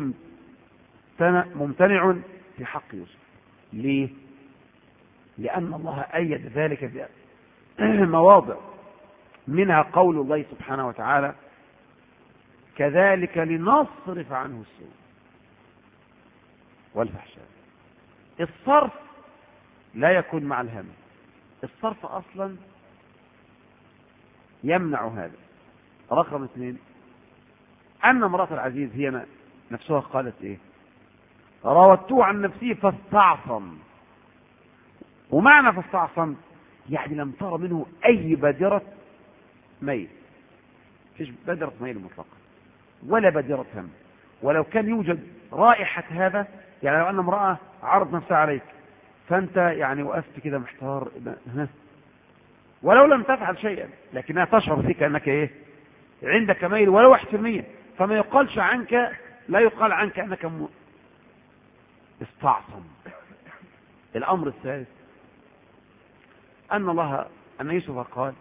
ممتنع في حق يوسف. ليه؟ لأن الله أيد ذلك بمواضع، منها قول الله سبحانه وتعالى: كذلك لنصرف عنه السوء والفحشاء. الصرف لا يكون مع الهم، الصرف أصلا يمنع هذا. رقم اثنين، أن امرأة العزيز هي نفسها قالت إيه؟ راودته عن نفسه فاستعصم. ومعنى فاستعصم يعني لم ترى منه أي بادرة ميل، فيش بادرة ميل مطلقة ولا بادرة هم. ولو كان يوجد رائحة هذا، يعني لو أن امرأة عرض نفسها عليك فأنت يعني وقفت كده محتار، ولو لم تفعل شيئا لكنها تشعر فيك أنك إيه؟ عندك ميل ولو واحد في المية، فما يقالش عنك، لا يقال عنك أنك م... استعصم. الأمر الثالث أن الله أن يوسف قال: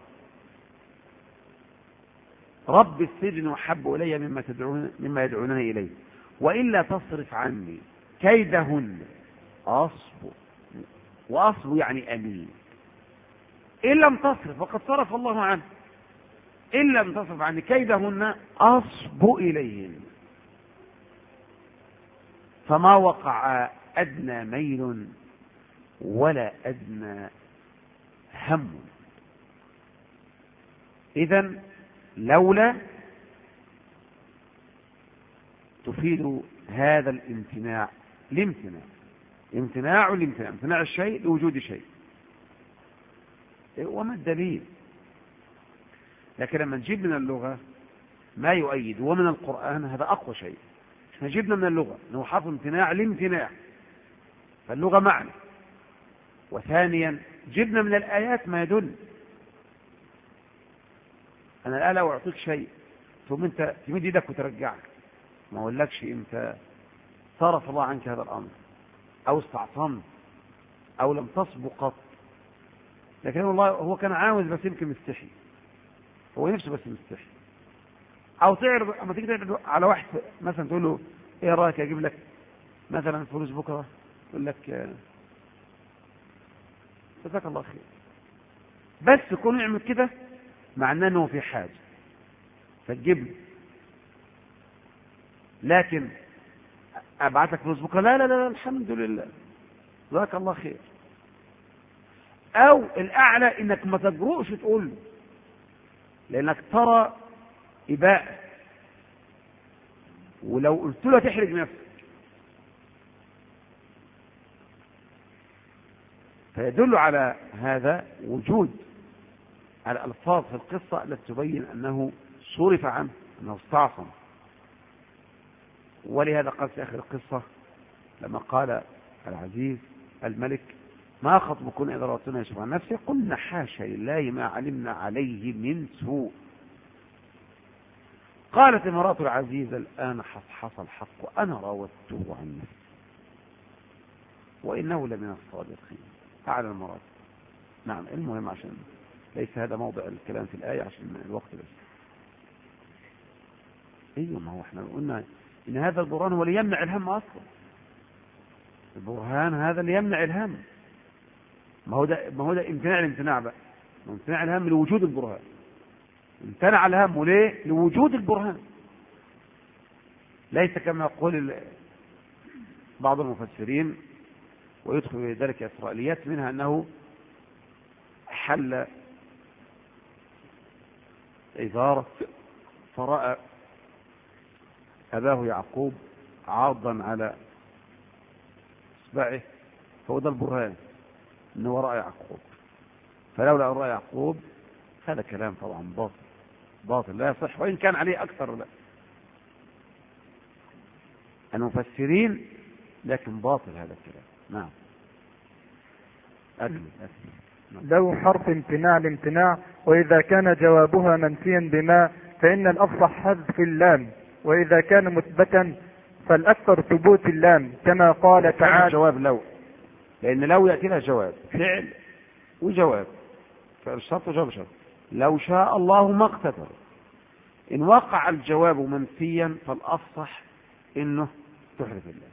رب السجن أحب إلي مما تدعون مما يدعونني إليه وإلا تصرف عني كيدهن أصب. وأصب يعني أمين. إن لم تصرف وقد صرف الله عنه، إن لم تصرف عني كيدهن أصب إليهن. فما وقع أدنى ميل ولا أدنى هم. إذن لولا تفيد هذا الامتناع الامتناع امتناع الامتناع امتناع الشيء لوجود شيء. وما الدليل؟ لكن لما نجيب من اللغة ما يؤيد ومن القرآن هذا أقوى شيء. احنا جبنا من اللغة انه حرف امتناع الامتناع، فاللغة معنى. وثانيا جبنا من الآيات ما يدل. أنا الآن لو أعطيك شيء ثم أنت تمد يدك وترجعك، ما أقولكش أنت صرف الله عنك هذا الأمر أو استعصمت أو لم تصبق قط. لكن الله هو كان عاوز بس يمكن مستحي، هو نفسه بس مستحي. أو تعرض أما تيجي تعرض على واحد مثلا تقول له إيه رأيك أجيب لك مثلا فلوس بكرة، يقول لك جزاك الله خير. بس يكون يعمل كده معناه أنه في حاجة فتجيب له. لكن أبعت لك فلوس بكرة، لا لا لا الحمد لله جزاك الله خير. أو الأعلى إنك ما تجرؤش تقول له لأنك ترى إباء، ولو قلت له تحرج نفسك. فيدل على هذا وجود الألفاظ في القصة التي تبين أنه صرف عنه، أنه استعصم. ولهذا قال في آخر القصة لما قال العزيز الملك: ما خطبكن إذا راوتن يوسف عن نفسه قلنا حاشا لله ما علمنا عليه من سوء. قالت امرأة العزيز: الآن حصحص الحق أنا راودته عن نفسه وإنه لمن الصادقين. أعلى المراتب. نعم، المهم عشان ليس هذا موضع الكلام في الآية عشان الوقت بس. ايوه، ما هو احنا قلنا ان هذا البرهان هو اللي يمنع الهم اصلا. البرهان هذا اللي يمنع الهم. ما هو ده ما هو ده امتناع الامتناع بقى. امتناع الهم لوجود البرهان. امتنع الهم وليه؟ لوجود البرهان. ليس كما يقول بعض المفسرين ويدخل في ذلك إسرائيليات منها أنه حل إذا فرأى أباه يعقوب عاضا على إصبعه، فهو ده البرهان أنه وراء يعقوب. فلولا وراء يعقوب هذا كلام طبعا باطل باطل لا يصح، وإن كان عليه أكثر لا المفسرين، لكن باطل هذا الكلام. نعم. أكمل أكمل. نعم. لو حرف امتناع الامتناع، وإذا كان جوابها منفيا بما فإن الأفصح حذف اللام، وإذا كان مثبتا فالأكثر ثبوت اللام كما قال تعالى. الجواب لو، لأن لو يأتي لها جواب فعل وجواب، فعل شرط وجواب شرط. لو شاء الله ما اقتتل، إن وقع الجواب منفيا فالأفصح إنه تحرف الله،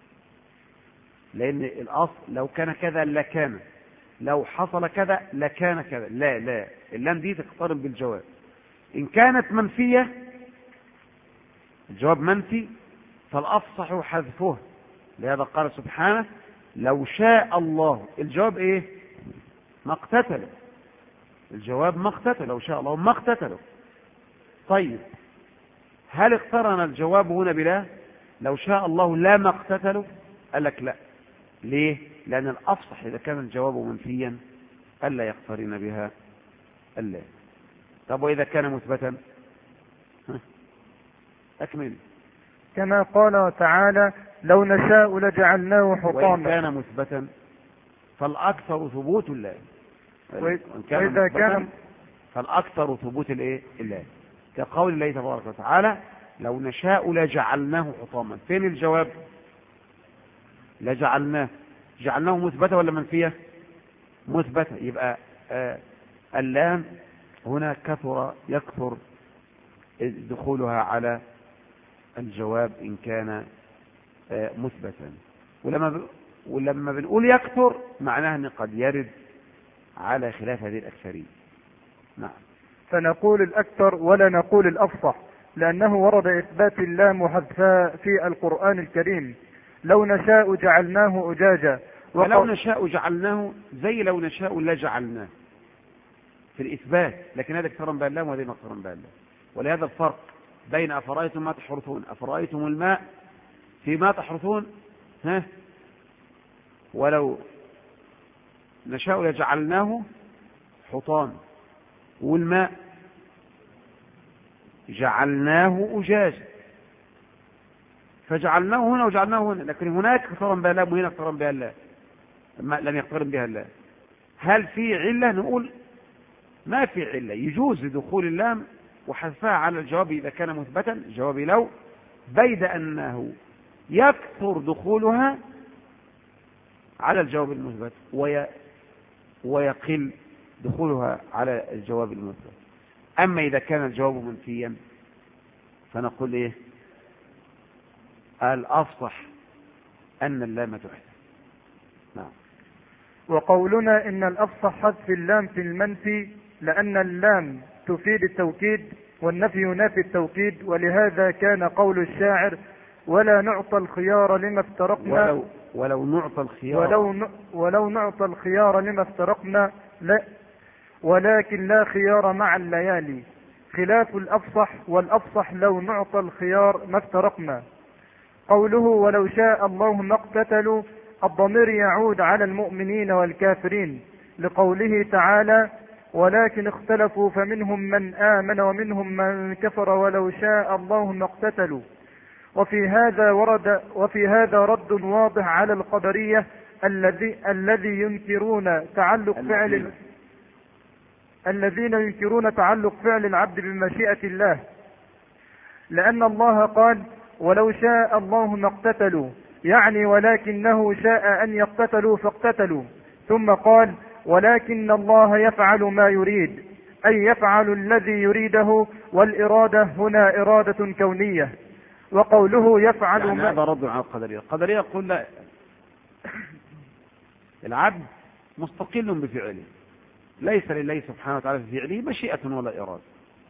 لأن الأصل لو كان كذا لكان، لو حصل كذا لكان كذا. لا لا اللام دي تقترن بالجواب. إن كانت منفية، الجواب منفي، فالأفصح حذفه. لهذا قال سبحانه لو شاء الله. الجواب إيه؟ ما اقتتل. الجواب ما اقتتل، لو شاء الله ما اقتتلوا. طيب هل اقترن الجواب هنا بلا؟ لو شاء الله لا ما اقتتلوا؟ قال لك لا. ليه؟ لأن الأفصح إذا كان الجواب منفيا ألا يقترن بها ألا. طب وإذا كان مثبتا؟ أكمل. كما قال تعالى لو نشاء لجعلناه حطاما. وإن كان مثبتا فالأكثر ثبوت الله. وإن كان وإذا كان فالأكثر ثبوت الإيه؟ الله، كقول الله تبارك وتعالى لو نشاء لجعلناه حطاما. فين الجواب؟ لجعلناه، جعلناه مثبتة ولا منفية؟ مثبتة. يبقى آه اللام هنا كثر يكثر دخولها على الجواب إن كان آه مثبتا. ولما ولما بنقول يكثر معناه أن قد يرد على خلاف هذه الأكثرين. نعم. فنقول الأكثر ولا نقول الأفصح، لأنه ورد إثبات اللام وحذفها في القرآن الكريم. لو نشاء جعلناه أجاجا. ولو نشاء جعلناه زي لو نشاء لا جعلناه في الإثبات، لكن هذا اقترن بها اللام وهذا ما اقترن بها اللام. ولهذا الفرق بين أفرأيتم ما تحرثون، أفرأيتم الماء في ما تحرثون ها ولو نشاء لجعلناه حطام، والماء جعلناه أجاجا. فجعلناه هنا وجعلناه هنا، لكن هناك اقترن بها اللام وهنا اقترن بها اللام، لم يقترن بها اللام. هل في علة؟ نقول ما في علة، يجوز دخول اللام وحذفها على الجواب إذا كان مثبتا، جواب لو، بيد أنه يكثر دخولها على الجواب المثبت وي... ويقل دخولها على الجواب المثبت. أما إذا كان الجواب منفيا فنقول إيه؟ الأفصح أن اللام تحذف. نعم. وقولنا إن الأفصح حذف اللام في المنفي لأن اللام تفيد التوكيد والنفي ينافي التوكيد، ولهذا كان قول الشاعر ولا نعطى الخيار لما افترقنا ولو, ولو نعطى الخيار ولو, ن... ولو نعطى الخيار لما افترقنا لا ولكن لا خيار مع الليالي، خلاف الأفصح، والأفصح لو نعطى الخيار ما افترقنا. قوله ولو شاء الله ما اقتتلوا، الضمير يعود على المؤمنين والكافرين، لقوله تعالى ولكن اختلفوا فمنهم من آمن ومنهم من كفر ولو شاء الله ما اقتتلوا. وفي هذا ورد وفي هذا رد واضح على القدرية الذي الذي ينكرون تعلق فعل الذين ينكرون تعلق فعل العبد بمشيئة الله، لأن الله قال ولو شاء الله ما اقتتلوا، يعني ولكنه شاء أن يقتتلوا فاقتتلوا، ثم قال ولكن الله يفعل ما يريد، أي يفعل الذي يريده، والإرادة هنا إرادة كونية. وقوله يفعل يعني ما هذا رد على القدرية. القدرية يقول لا، العبد مستقل بفعله، ليس لله سبحانه وتعالى في فعله مشيئة ولا إرادة،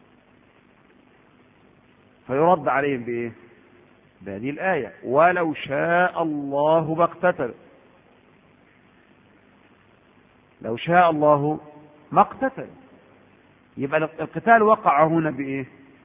فيرد عليهم بإيه؟ بهذه الآية ولو شاء الله ما اقتتل. لو شاء الله ما اقتتل، يبقى القتال وقع هنا بإيه؟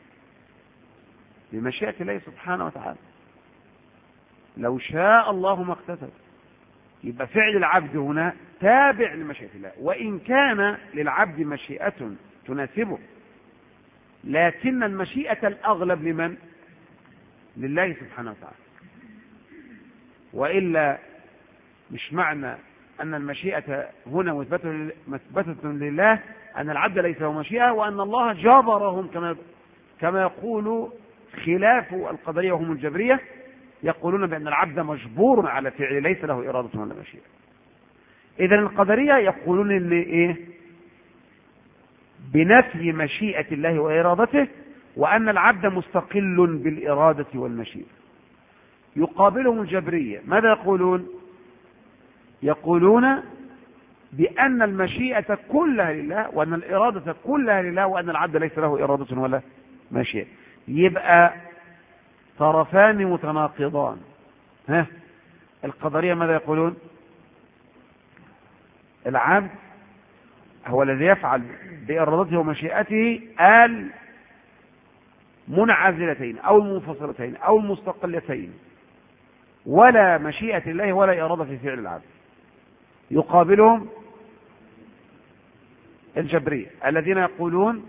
بمشيئة الله سبحانه وتعالى. لو شاء الله ما اقتتل. يبقى فعل العبد هنا تابع لمشيئة الله، وإن كان للعبد مشيئة تناسبه، لكن المشيئة الأغلب لمن؟ لله سبحانه وتعالى. وإلا مش معنى أن المشيئة هنا مثبتة لله أن العبد ليس له مشيئة، وأن الله جبرهم كما كما يقول خلاف القدرية وهم الجبرية، يقولون بأن العبد مجبور على فعل ليس له إرادة ولا مشيئة. إذن القدرية يقولون إن إيه؟ بنفي مشيئة الله وإرادته، وأن العبد مستقل بالإرادة والمشيئة. يقابلهم الجبرية ماذا يقولون؟ يقولون بأن المشيئة كلها لله، وأن الإرادة كلها لله، وأن العبد ليس له إرادة ولا مشيئة. يبقى طرفان متناقضان. ها القدرية ماذا يقولون؟ العبد هو الذي يفعل بإرادته ومشيئته المنعزلتين أو المنفصلتين أو المستقلتين، ولا مشيئة الله ولا إرادة في فعل العبد. يقابلهم الجبرية الذين يقولون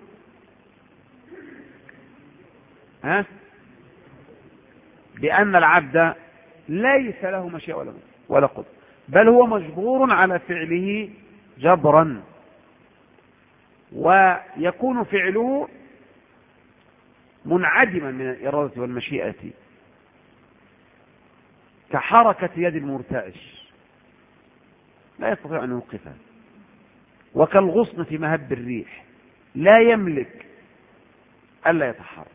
ها بأن العبد ليس له مشيئة ولا ولا قدرة، بل هو مجبور على فعله جبرا، ويكون فعله منعدما من الإرادة والمشيئة، كحركة يد المرتعش لا يستطيع أن يوقفها، وكالغصن في مهب الريح لا يملك ألا يتحرك.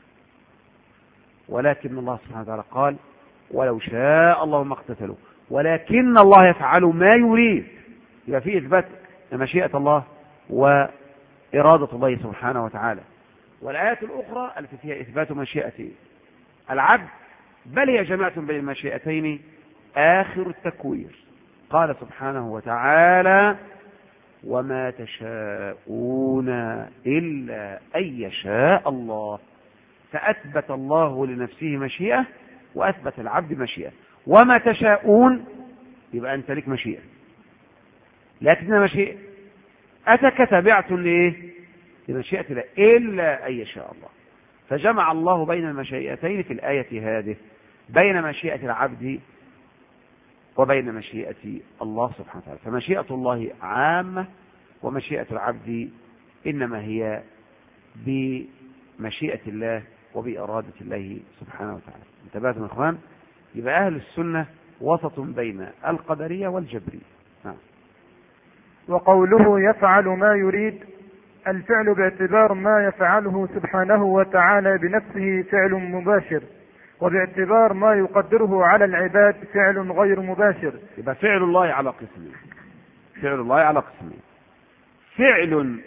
ولكن الله سبحانه وتعالى قال ولو شاء الله ما اقتتلوا ولكن الله يفعل ما يريد. يبقى في إثبات مشيئة الله وإرادة الله سبحانه وتعالى. والآيات الأخرى التي فيها إثبات مشيئة العبد بل هي جماعة بين المشيئتين آخر التكوير. قال سبحانه وتعالى وما تشاءون إلا أن يشاء الله، فأثبت الله لنفسه مشيئة وأثبت العبد مشيئة. وما تشاءون يبقى أنت لك مشيئة، لكن مشيئة أتك تبعت لإيه؟ لمشيئة الله إلا أن يشاء الله. فجمع الله بين المشيئتين في الآية هذه، بين مشيئة العبد وبين مشيئة الله سبحانه وتعالى. فمشيئة الله عامة، ومشيئة العبد إنما هي بمشيئة الله وبإرادة الله سبحانه وتعالى. انتبهتم يا إخوان؟ يبقى أهل السنة وسط بين القدرية والجبرية. نعم. وقوله يفعل ما يريد، الفعل باعتبار ما يفعله سبحانه وتعالى بنفسه فعل مباشر، وباعتبار ما يقدره على العباد فعل غير مباشر. يبقى فعل الله على قسمين، فعل الله على قسمين: فعل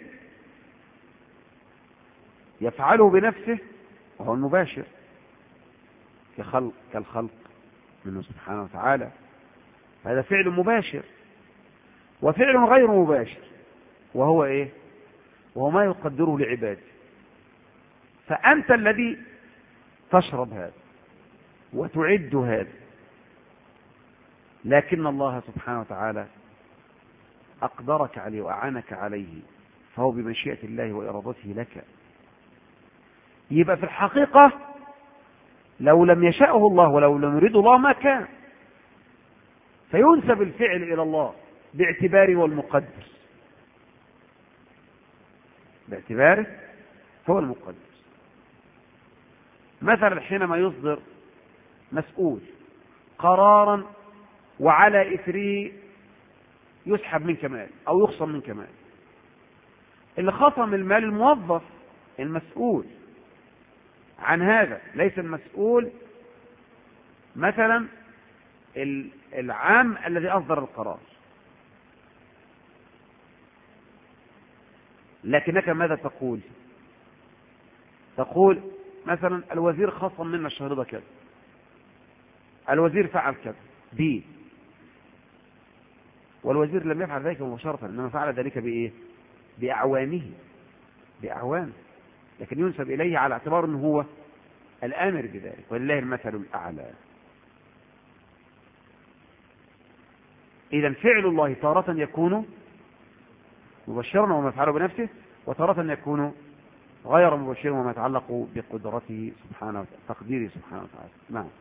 يفعله بنفسه وهو المباشر كخلق كالخلق منه سبحانه وتعالى، هذا فعل مباشر. وفعل غير مباشر وهو ايه؟ وهو ما يقدره لعباده. فأنت الذي تشرب هذا وتعد هذا، لكن الله سبحانه وتعالى أقدرك عليه وأعانك عليه، فهو بمشيئة الله وإرادته لك. يبقى في الحقيقة لو لم يشاءه الله ولو لم يريده الله ما كان، فينسب الفعل إلى الله باعتباره والمقدر، باعتباره هو المقدر. مثلا حينما يصدر مسؤول قرارا وعلى إثره يسحب منك مال أو يخصم منك مال، اللي خصم المال الموظف المسؤول عن هذا، ليس المسؤول مثلا العام الذي أصدر القرار. لكنك ماذا تقول؟ تقول مثلا الوزير خصم منا الشهر ده كذا، الوزير فعل كذا بي، والوزير لم يفعل ذلك مباشرة، إنما فعل ذلك بإيه؟ بأعوانه. بأعوان، لكن ينسب إليه على اعتبار أنه هو الآمر بذلك، ولله المثل الأعلى. إذا فعل الله تارة يكون مبشرا وما يفعله بنفسه، وتارة يكون غير مبشر وما يتعلق بقدرته سبحانه وتعالى، تقديره سبحانه وتعالى. نعم.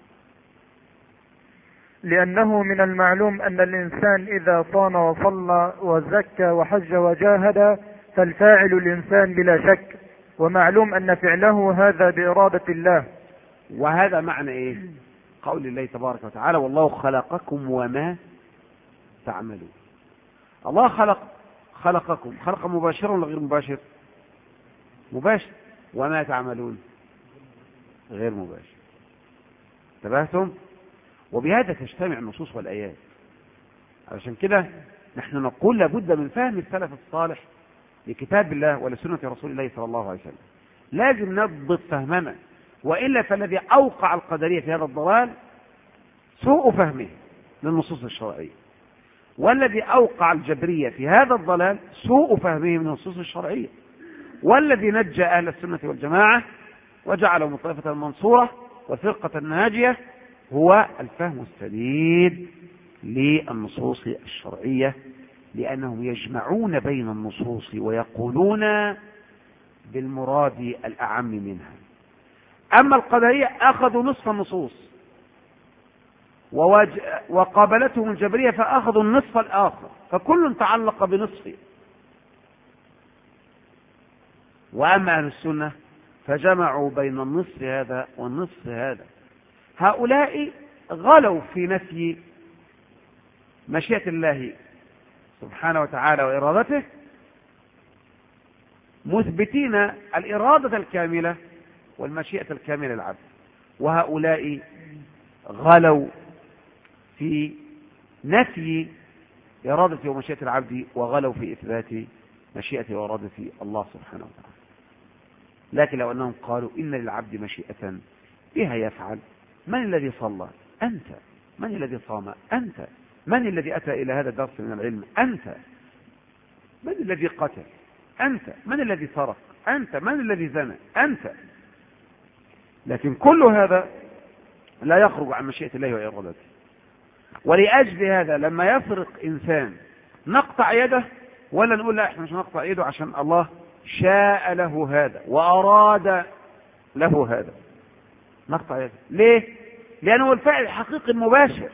لأنه من المعلوم أن الإنسان إذا صام وصلى وزكى وحج وجاهد فالفاعل الإنسان بلا شك، ومعلوم أن فعله هذا بإرادة الله. وهذا معنى إيه؟ قول الله تبارك وتعالى: والله خلقكم وما تعملون. الله خلق خلقكم، خلق مباشر ولا غير مباشر؟ مباشر. وما تعملون غير مباشر. انتبهتم؟ وبهذا تجتمع النصوص والآيات. علشان كده نحن نقول لابد من فهم السلف الصالح لكتاب الله ولسنة رسول الله صلى الله عليه وسلم. لازم نضبط فهمنا، وإلا فالذي أوقع القدرية في هذا الضلال سوء فهمه للنصوص الشرعية، والذي أوقع الجبرية في هذا الضلال سوء فهمه من النصوص الشرعية، والذي نجى أهل السنة والجماعة وجعلهم الطائفة المنصورة والفرقة الناجية هو الفهم السديد للنصوص الشرعية، لأنهم يجمعون بين النصوص ويقولون بالمراد الأعم منها. أما القدرية أخذوا نصف النصوص وقابلتهم الجبرية فأخذوا النصف الآخر، فكل تعلق بنصفه. وأما أهل السنة فجمعوا بين النصف هذا والنصف هذا. هؤلاء غلوا في نفي مشيئة الله سبحانه وتعالى وإرادته، مثبتين الإرادة الكاملة والمشيئة الكاملة للعبد، وهؤلاء غلوا في نفي إرادة ومشيئة العبد وغلوا في إثبات مشيئة وإرادة الله سبحانه وتعالى. لكن لو أنهم قالوا إن للعبد مشيئة بها يفعل، من الذي صلى؟ أنت. من الذي صام؟ أنت. من الذي أتى إلى هذا الدرس من العلم؟ أنت. من الذي قتل؟ أنت. من الذي سرق؟ أنت. من الذي زنى؟ أنت. لكن كل هذا لا يخرج عن مشيئة الله وإرادته. ولأجل هذا لما يسرق إنسان نقطع يده، ولا نقول لا احنا مش نقطع يده عشان الله شاء له هذا وأراد له هذا، نقطع يده. ليه؟ لأنه الفعل الحقيقي المباشر،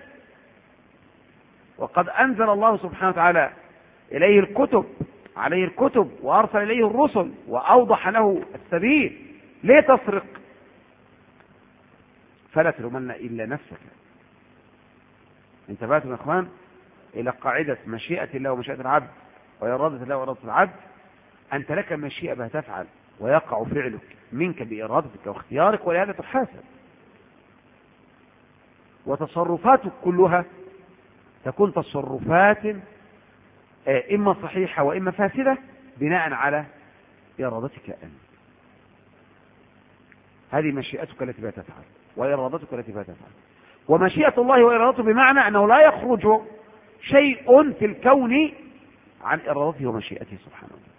وقد أنزل الله سبحانه وتعالى إليه الكتب عليه الكتب وأرسل إليه الرسل وأوضح له السبيل. ليه تسرق؟ فلا تلومن إلا نفسك. انتبهتم يا اخوان إلى قاعدة مشيئة الله ومشيئة العبد وإرادة الله وإرادة العبد؟ أنت لك مشيئة بها تفعل ويقع فعلك منك بإرادتك واختيارك، ولهذا تحاسب. وتصرفاتك كلها تكون تصرفات إما صحيحة وإما فاسدة بناء على إرادتك أنت. هذه مشيئتك التي بها تفعل وإرادتك التي بها تفعل. ومشيئة الله وإرادته بمعنى أنه لا يخرج شيء في الكون عن إرادته ومشيئته سبحانه وتعالى،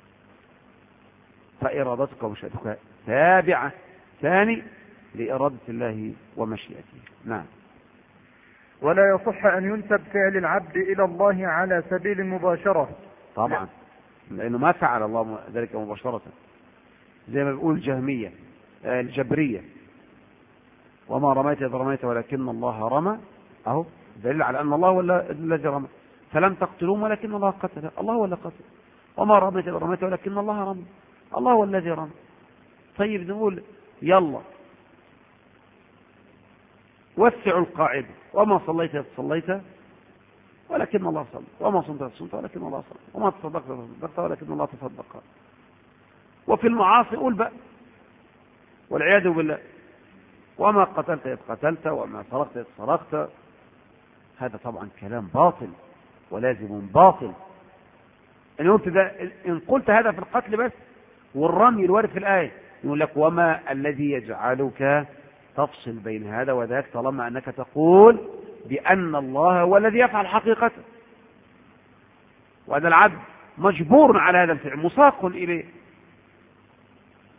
فإرادتك ومشيئتك تابعة ثاني لإرادة الله ومشيئته. نعم. ولا يصح أن ينسب فعل العبد إلى الله على سبيل المباشرة. طبعا لأنه ما فعل الله ذلك مباشرة، زي ما بيقول الجهمية الجبرية: وما رميت إذ رميت ولكن الله رمى. أهو دليل على أن الله هو الذي رمى. فلم تقتلوه ولكن الله قتل. الله هو اللي قتل. وما رميت إذ رميت ولكن الله رمى. الله هو الذي رمى. طيب نقول يلا وسعوا القاعدة: وما صليت إذ صليت ولكن الله صلى، وما صمت إذ صمت ولكن الله صلى، وما تصدقت إذ تصدقت ولكن الله تصدق. وفي المعاصي قول بقى والعياذ بالله: وما قتلت إذ قتلت وما سرقت إذ سرقت. هذا طبعا كلام باطل ولازم باطل. إن قلت, إن قلت هذا في القتل بس، والرمي الوارد في الآية يقول لك: وما الذي يجعلك تفصل بين هذا وذاك طالما أنك تقول بأن الله هو الذي يفعل حقيقته، وأن العبد مجبور على هذا الفعل مساق إليه.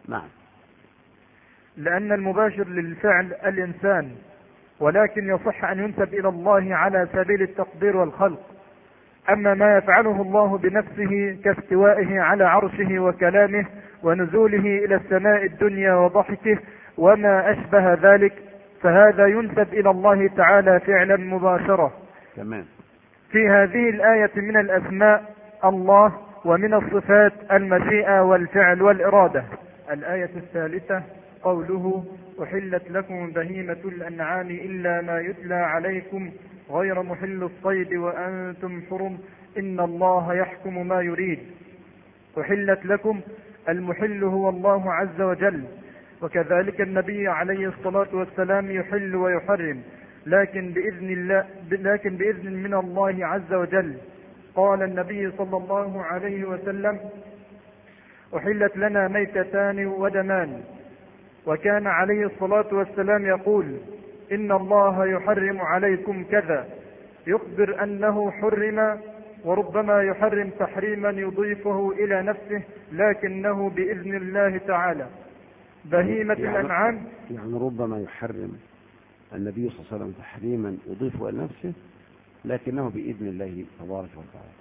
نعم. لأن المباشر للفعل الإنسان، ولكن يصح أن ينسب إلى الله على سبيل التقدير والخلق. أما ما يفعله الله بنفسه كاستوائه على عرشه وكلامه ونزوله إلى السماء الدنيا وضحكه وما أشبه ذلك، فهذا ينسب إلى الله تعالى فعلا مباشرة. تمام. في هذه الآية من الأسماء الله، ومن الصفات المشيئة والفعل والإرادة. الآية الثالثة قوله: أحلت لكم بهيمة الأنعام إلا ما يتلى عليكم غير محل الصيد وأنتم حرم إن الله يحكم ما يريد. أحلت لكم، المحل هو الله عز وجل، وكذلك النبي عليه الصلاة والسلام يحل ويحرم، لكن بإذن الله لكن بإذن من الله عز وجل. قال النبي صلى الله عليه وسلم: أحلت لنا ميتتان ودمان. وكان عليه الصلاة والسلام يقول: إن الله يحرم عليكم كذا، يخبر أنه حرم، وربما يحرم تحريما يضيفه إلى نفسه لكنه بإذن الله تعالى. بهيمة يعني الأنعام، يعني ربما يحرم النبي صلى الله عليه وسلم تحريما يضيفه إلى نفسه لكنه بإذن الله تبارك وتعالى.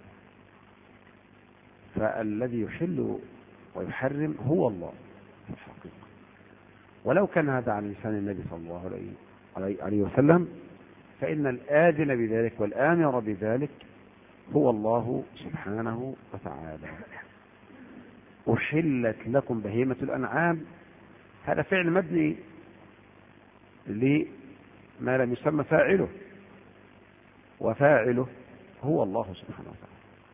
فالذي يحل ويحرم هو الله في الحقيقة، ولو كان هذا عن لسان النبي صلى الله عليه وسلم فإن الآذن بذلك والآمر بذلك هو الله سبحانه وتعالى. أحلت لكم بهيمة الأنعام، هذا فعل مبني لما لم يسمى فاعله، وفاعله هو الله سبحانه وتعالى.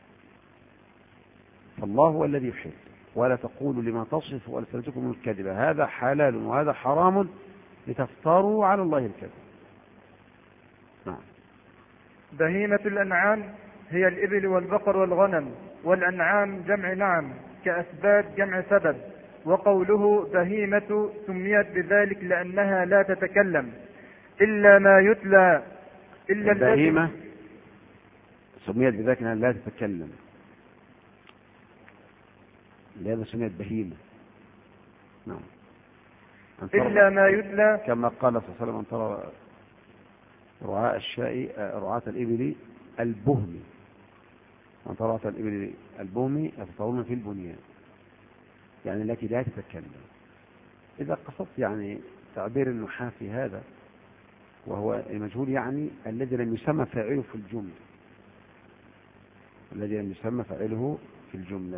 فالله هو الذي يحل، ولا تقولوا لما تصف ألسنتكم الكذب هذا حلال وهذا حرام لتفتروا على الله الكذب. نعم. بهيمة الأنعام هي الإبل والبقر والغنم، والأنعام جمع نعم كأسباب جمع سبب. وقوله بهيمة سميت بذلك لأنها لا تتكلم إلا ما يتلى إلا البهيمة سميت بذلك لأنها لا تتكلم، لهذا سميت بهيمة. نعم. إلا ما يتلى، كما قال صلى الله عليه وسلم: أن ترى رعاء الشاء رعاة الإبل البهم، أن ترى رعاة الإبل البهم يتطاولون في البنيان، يعني التي لا تتكلم. إذا قصدت يعني تعبير النحاة في هذا وهو المجهول، يعني الذي لم يسمى فاعله في الجملة، الذي لم يسمى فاعله في الجملة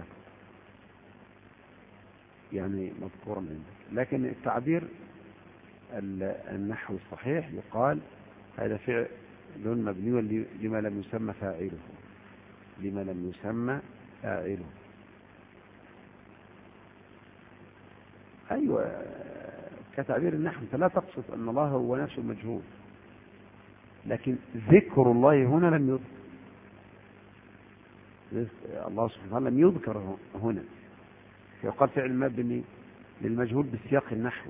يعني مذكورا عندك. لكن التعبير النحوي الصحيح يقال هذا فعل مبني لما لم يسمى فاعله، لما لم يسمى فاعله. أيوة، كتعبير النحو أنت لا تقصد أن الله هو نفسه المجهول، لكن ذكر الله هنا لم يذكر، الله سبحانه وتعالى لم يذكر هنا، يقال فعل مبني للمجهول بالسياق النحوي.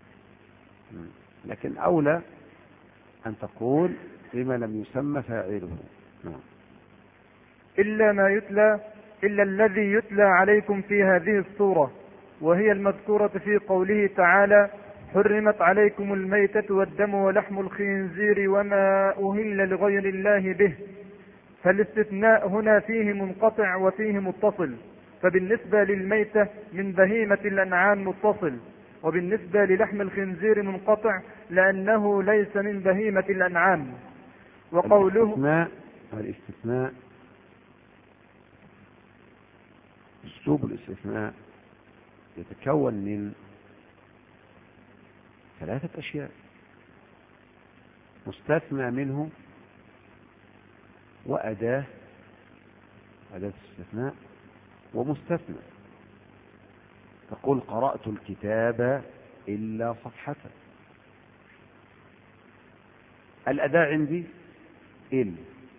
لكن أولى أن تقول لما لم يسمى فاعله. نعم. إلا ما يتلى، إلا الذي يتلى عليكم في هذه السورة، وهي المذكورة في قوله تعالى: حرمت عليكم الميتة والدم ولحم الخنزير وما أهل لغير الله به. فالاستثناء هنا فيه منقطع وفيه متصل، فبالنسبة للميتة من بهيمة الأنعام متصل، وبالنسبة للحم الخنزير منقطع لأنه ليس من بهيمة الأنعام. وقوله الاستثناء, الاستثناء أسلوب الاستثناء يتكون من ثلاثة أشياء: مستثنى منه، وأداة أداة الاستثناء، ومستثنى. تقول: قرأت الكتاب إلا صفحة. الأداة عندي إل،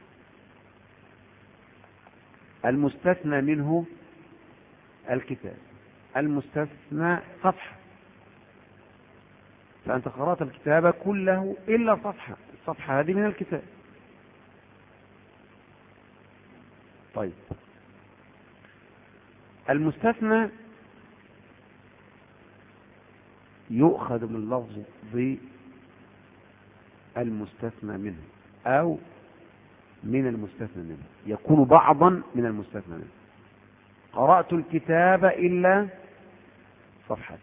المستثنى منه الكتاب، المستثنى صفحة. فأنت قرأت الكتاب كله إلا صفحة، الصفحة هذه من الكتاب. طيب، المستثنى يؤخذ من لفظ المستثنى منه أو من المستثنى منه، يكون بعضا من المستثنى منه. قرأت الكتاب إلا صفحة.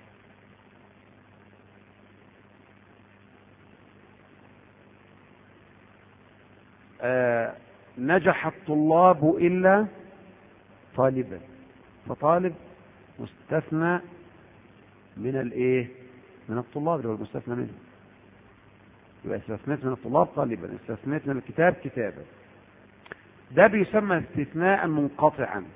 آه نجح الطلاب إلا طالبا، فطالب مستثنى من الايه؟ من الطلاب اللي هو المستثنى منه. يبقى استثنيت من الطلاب طالبا، استثنيت من الكتاب كتابا. ده بيسمى استثناء منقطعا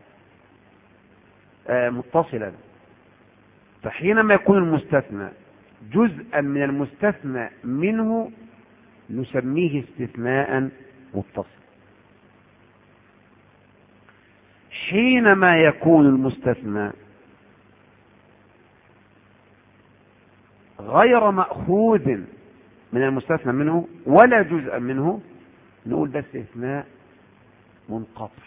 آه متصلا. فحينما يكون المستثنى جزءا من المستثنى منه نسميه استثناء متصل. حينما يكون المستثنى غير مأخوذ من المستثنى منه ولا جزءا منه نقول ده استثناء منقطع.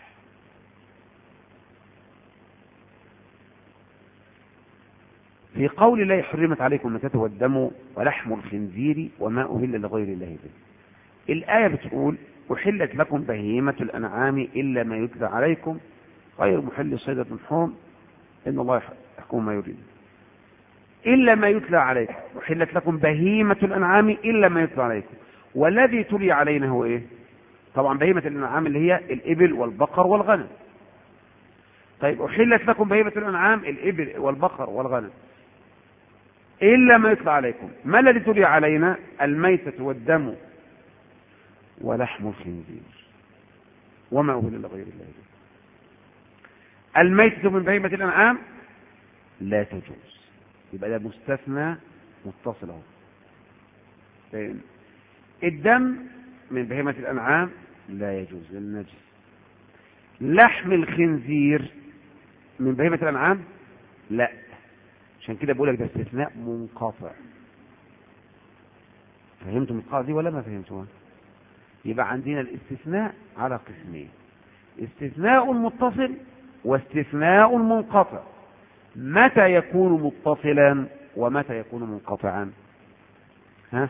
في قول الله حرمت عليكم الميتة والدم ولحم الخنزير وما أهل لغير الله به، الآية بتقول أحلت لكم بهيمة الأنعام إلا ما يتلى عليكم غير محل صيدة حرم إن الله يحكم ما يريد. إلا ما يتلى عليكم، أحلت لكم بهيمة الأنعام إلا ما يتلى عليكم، والذي تلي علينا هو إيه؟ طبعا بهيمة الأنعام اللي هي الإبل والبقر والغنم. طيب أحلت لكم بهيمة الأنعام الإبل والبقر والغنم إلا ما يتلى عليكم، ما الذي تلي علينا؟ الميتة والدم ولحم الخنزير وما أهل لغير الله به. الميتة من بهيمة الأنعام لا تجوز، يبقى ده مستثنى متصل اهو. الدم من بهيمة الأنعام لا يجوز للنجس. لحم الخنزير من بهيمة الأنعام لا، عشان كده بقول لك ده استثناء منقطع. فهمتم القاعدة دي ولا ما فهمتوها؟ يبقى عندنا الاستثناء على قسمين: استثناء متصل واستثناء منقطع. متى يكون متصلا ومتى يكون منقطعا؟ ها؟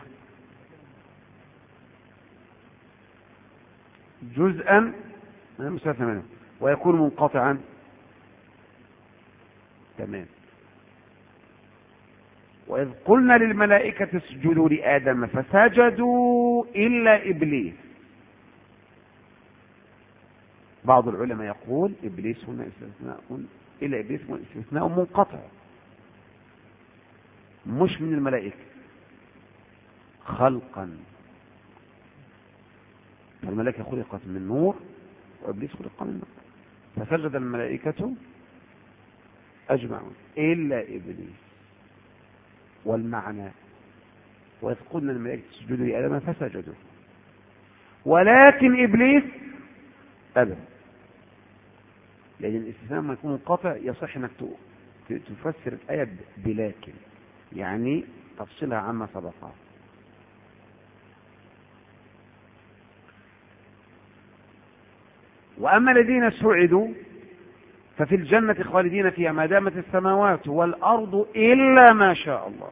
جزءا من المستثنى منه ويكون منقطعا. تمام. وإذ قلنا للملائكة اسجدوا لآدم فسجدوا إلا إبليس. بعض العلماء يقول إبليس هنا استثناء إلا إبليس استثناء منقطع مش من الملائكة خلقا. الملائكة خلقت من نور وإبليس خلق من نور، فسجد الملائكة أجمعون إلا إبليس. والمعنى وإذ قلنا الملائكة اسجدوا لآدم فسجدوا، ولكن إبليس أبى. لأن الاستثناء لما يكون منقطع يصح أنك تفسر الآية بلكن، يعني تفصلها عما سبقها. وأما الذين سعدوا ففي الجنة خالدين فيها ما دامت السماوات والأرض إلا ما شاء الله.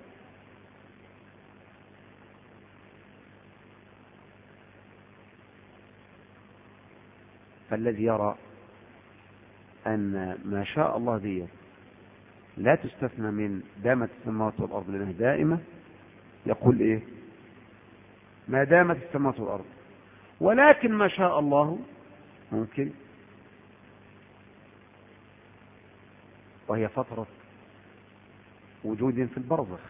فالذي يرى أن ما شاء الله دي لا تستثنى من دامت السماوات والأرض لأنها دائمة يقول إيه؟ ما دامت السماوات والأرض، ولكن ما شاء الله ممكن، وهي فترة وجود في البرزخ.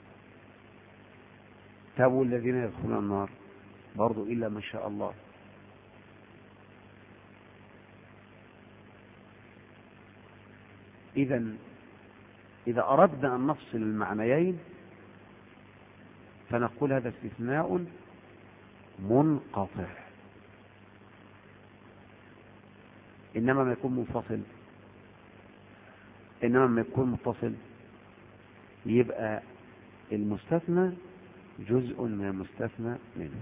تابوا الذين يدخلون النار برضو إلا ما شاء الله. إذا إذا أردنا أن نفصل المعنيين فنقول هذا استثناء منقطع. إنما ما يكون منفصل، إنما ما يكون متصل يبقى المستثنى جزء من المستثنى منه.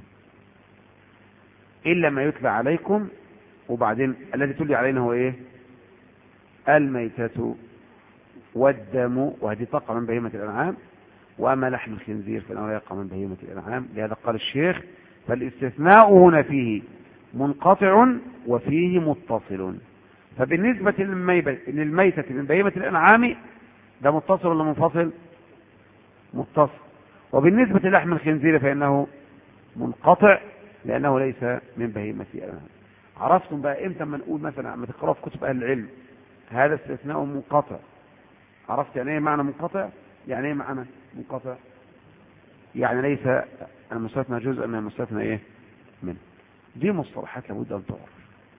إلا ما يتلى عليكم، وبعدين الذي تلي علينا هو إيه؟ الميتة والدم، وهذه تقع من بهيمة الأنعام، وأما لحم الخنزير فإنه لا يقع من بهيمة الأنعام. لهذا قال الشيخ فالاستثناء هنا فيه منقطع وفيه متصل. فبالنسبة للميتة من بهيمة الأنعام ده متصل ولا منفصل؟ متصل. وبالنسبة للحم الخنزير فإنه منقطع لأنه ليس من بهيمة الأنعام. عرفتم بقى امتى ما نقول مثلا لما تقرأوا في كتب أهل العلم هذا استثناء منقطع؟ عرفت يعني ايه معنى منقطع؟ يعني ايه معنى منقطع؟ يعني ليس المستثنى جزء من المستثنى ايه منه. دي مصطلحات لابد ان تعرف.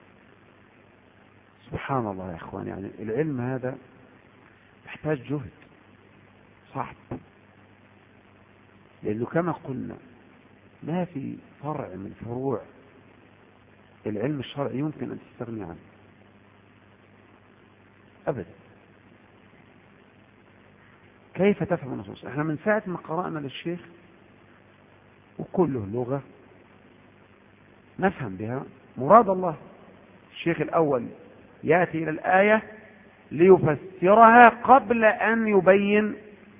سبحان الله يا اخوان، يعني العلم هذا يحتاج جهد صعب، لانه كما قلنا ما في فرع من فروع العلم الشرعي يمكن ان تستغني عنه ابدا. كيف تفهم النصوص؟ احنا من ساعة ما قرأنا للشيخ وكله لغة نفهم بها مراد الله. الشيخ الأول يأتي إلى الآية ليفسرها قبل أن يبين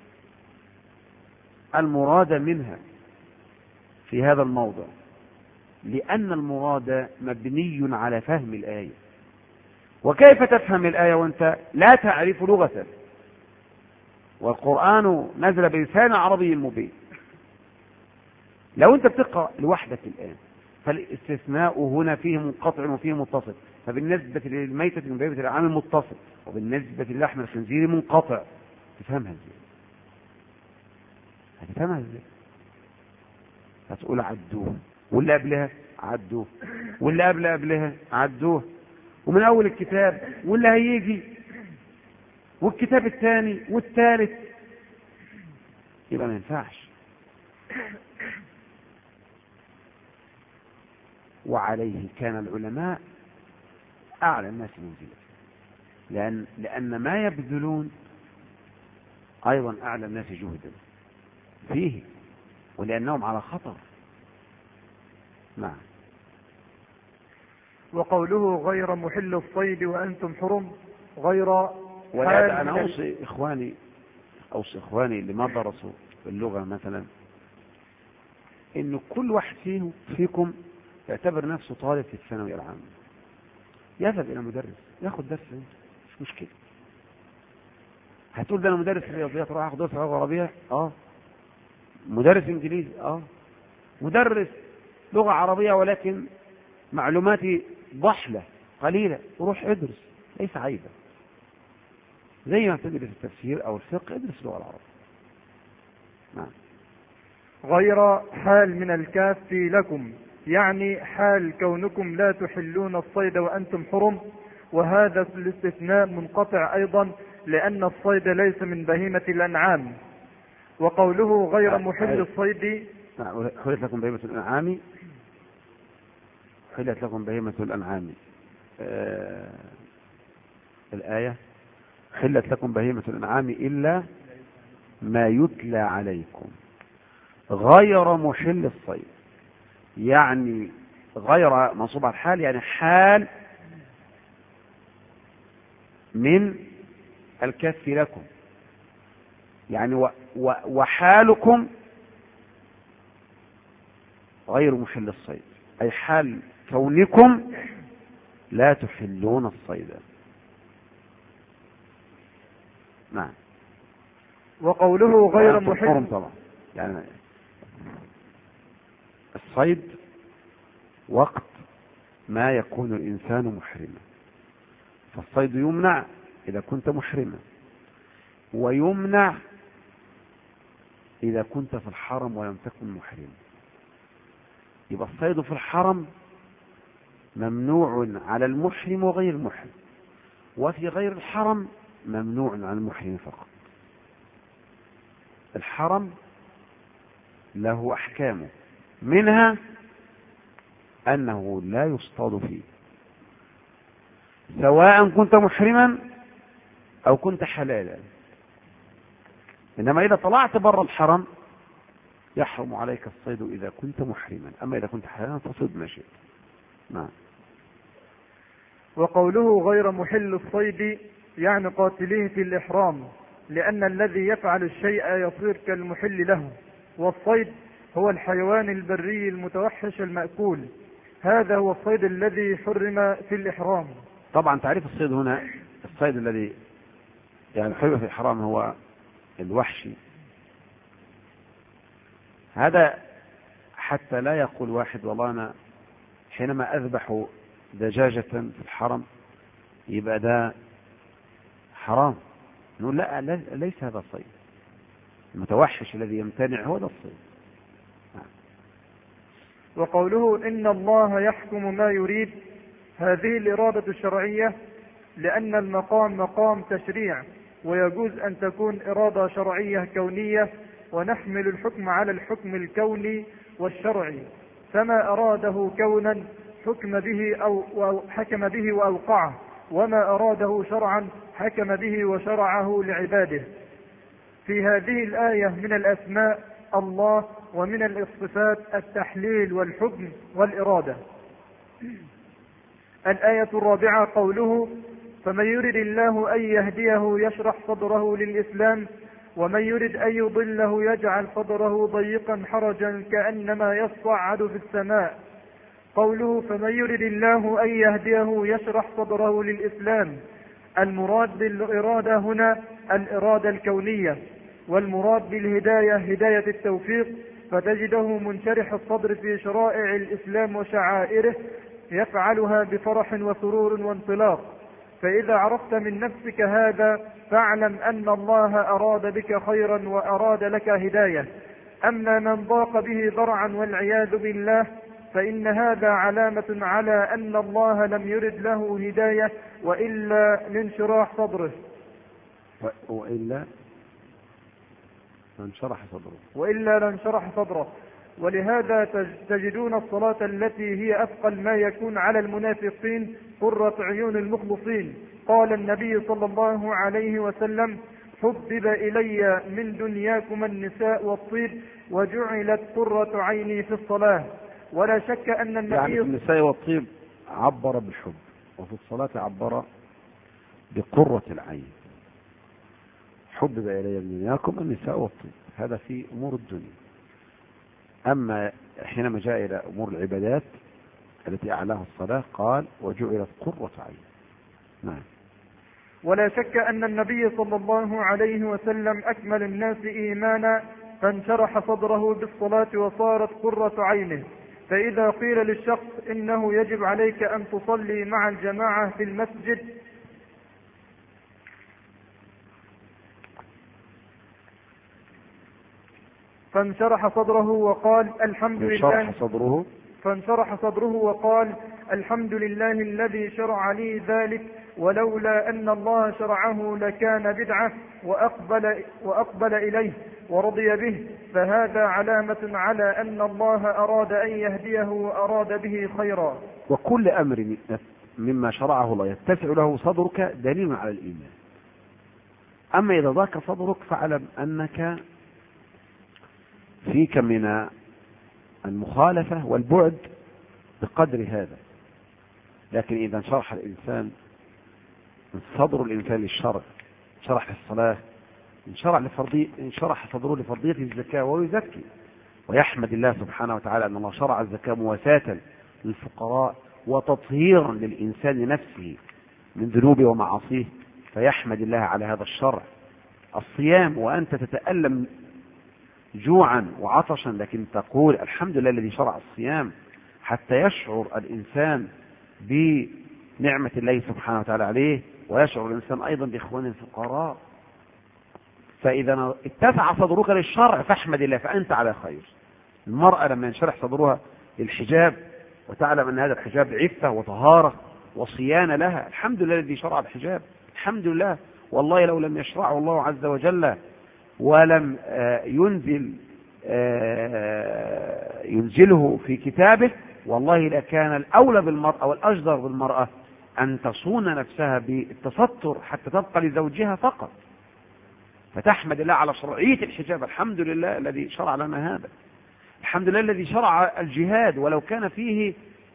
المراد منها في هذا الموضع، لأن المراد مبني على فهم الآية. وكيف تفهم الآية وأنت لا تعرف لغة؟ والقرآن نزل بلسان عربي مبين. لو أنت بتقرأ لوحدك الآن فالاستثناء هنا فيه منقطع وفيه متصل. فبالنسبة للميتة من بهيمة الأنعام متصل، وبالنسبة للحم الخنزير منقطع. تفهمها ازاي؟ هتفهمها ازاي؟ هتقول عدوه، واللي قبلها عدوه، واللي قبل قبلها عدوه، ومن أول الكتاب واللي هيجي والكتاب الثاني والثالث، يبقى ما ينفعش. وعليه كان العلماء أعلى الناس منزلة، لأن, لأن ما يبذلون أيضا أعلى الناس جهدا فيه، ولأنهم على خطر. نعم. وقوله غير محل الصيد وأنتم حرم غير. ولهذا أنا أوصي إخواني أوصي إخواني اللي ما درسوا اللغة مثلا إنه كل واحد فيه فيكم يعتبر نفسه طالب في الثانوية العامة، يذهب إلى مدرس ياخد درس انت، مش مشكلة. هتقول ده أنا مدرس رياضيات راح أخد درس لغة عربية؟ آه. مدرس إنجليزي؟ آه. مدرس لغة عربية ولكن معلوماتي ضحلة قليلة، روح ادرس، ليس عيبا. زي ما تدرس التفسير أو الفقه ادرس اللغة العربية. نعم. غير حال من الكاف لكم، يعني حال كونكم لا تحلون الصيد وأنتم حرم. وهذا الاستثناء منقطع أيضا لأن الصيد ليس من بهيمة الأنعام. وقوله غير محل الصيد. حلت لكم بهيمة الأنعام، حلت لكم بهيمة الأنعام. آه الآية حلت لكم بهيمة الأنعام إلا ما يتلى عليكم غير محل الصيد، يعني غير منصوب على الحال، يعني حال من الكف لكم، يعني و و وحالكم غير محل الصيد، أي حال كونكم لا تحلون الصيد. نعم. وقوله غير محل طبعا، يعني الصيد وقت ما يكون الإنسان محرما، فالصيد يمنع إذا كنت محرما، ويمنع إذا كنت في الحرم ولم تكن محرما. يبقى الصيد في الحرم ممنوع على المحرم وغير المحرم، وفي غير الحرم ممنوع على المحرم فقط. الحرم له أحكامه، منها أنه لا يصطاد فيه سواء كنت محرما أو كنت حلالا. إنما إذا طلعت بر الحرم يحرم عليك الصيد إذا كنت محرما، أما إذا كنت حلالا فصد ما شئت. نعم. وقوله غير محل الصيد يعني قاتليه في الإحرام، لأن الذي يفعل الشيء يصير كالمحل له. والصيد هو الحيوان البري المتوحش المأكول، هذا هو الصيد الذي حرم في الإحرام. طبعا تعريف الصيد هنا، الصيد الذي يعني حرم في الإحرام هو الوحشي. هذا حتى لا يقول واحد والله أنا حينما أذبح دجاجة في الحرم يبقى ده حرام. نقول لا، ليس هذا الصيد. المتوحش الذي يمتنع هو ده الصيد. وقوله إن الله يحكم ما يريد، هذه الإرادة الشرعية، لأن المقام مقام تشريع، ويجوز أن تكون إرادة شرعية كونية، ونحمل الحكم على الحكم الكوني والشرعي، فما أراده كونا حكم به أو حكم به وأوقعه، وما أراده شرعا حكم به وشرعه لعباده. في هذه الآية من الأسماء الله، ومن الصفات التحليل والحكم والإرادة. الآية الرابعة قوله فمن يرد الله أن يهديه يشرح صدره للإسلام، ومن يرد أن يضله يجعل صدره ضيقا حرجا كأنما يصعد في السماء. قوله فمن يرد الله أن يهديه يشرح صدره للإسلام، المراد بالإرادة هنا الإرادة الكونية، والمراد بالهداية هداية التوفيق، فتجده منشرح الصدر في شرائع الإسلام وشعائره يفعلها بفرح وسرور وانطلاق. فإذا عرفت من نفسك هذا فاعلم أن الله أراد بك خيرا وأراد لك هداية. أما من ضاق به ذرعا والعياذ بالله فإن هذا علامة على أن الله لم يرد له هداية، وإلا لانشراح صدره وإلا لانشرح صدره وإلا لانشرح صدره ولهذا تجدون الصلاة التي هي أثقل ما يكون على المنافقين قرة عيون المخلصين. قال النبي صلى الله عليه وسلم حبب إلي من دنياكم النساء والطيب وجعلت قرة عيني في الصلاة. ولا شك أن النبي يعني النساء والطيب عبر بالحب، وفي الصلاة عبر بقرة العين. حبب إلي من دنياكم النساء والطيب، هذا في أمور الدنيا. أما حينما جاء إلى أمور العبادات التي أعلاها الصلاة قال وجعلت قرة عين. نعم. ولا شك أن النبي صلى الله عليه وسلم أكمل الناس إيمانا، فانشرح صدره بالصلاة وصارت قرة عينه. فإذا قيل للشخص إنه يجب عليك أن تصلي مع الجماعة في المسجد فانشرح صدره وقال الحمد لله صدره فانشرح صدره وقال الحمد لله الذي شرع لي ذلك، ولولا أن الله شرعه لكان بدعة، وأقبل, وأقبل إليه ورضي به، فهذا علامة على أن الله أراد أن يهديه وأراد به خيرا. وكل أمر مما شرعه الله يتسع له صدرك دليل على الإيمان. أما إذا ضاق صدرك فاعلم أنك فيك من المخالفة والبعد بقدر هذا. لكن إذا انشرح الإنسان صدر الإنسان للشرع، انشرح للصلاة، انشرح لفرضي انشرح صدره لفرضية الزكاة ويزكي ويحمد الله سبحانه وتعالى أن الله شرع الزكاة مواساة للفقراء وتطهيرا للإنسان نفسه من ذنوبه ومعاصيه، فيحمد الله على هذا الشرع. الصيام وأنت تتألم جوعا وعطشا لكن تقول الحمد لله الذي شرع الصيام، حتى يشعر الإنسان بنعمة الله سبحانه وتعالى عليه، ويشعر الإنسان أيضا بإخوانه الفقراء. فإذا اتسع صدرك للشرع فاحمد الله، فأنت على خير. المرأة لما ينشرح صدرها للحجاب وتعلم أن هذا الحجاب عفة وطهارة وصيانة لها، الحمد لله الذي شرع الحجاب، الحمد لله. والله لو لم يشرعه الله عز وجل ولم ينزل ينزله في كتابه، والله لكان الأولى بالمرأة والأجدر بالمرأة أن تصون نفسها بالتستر حتى تبقى لزوجها فقط. فتحمد الله على شرعية الحجاب، الحمد لله الذي شرع لنا هذا، الحمد لله الذي شرع الجهاد ولو كان فيه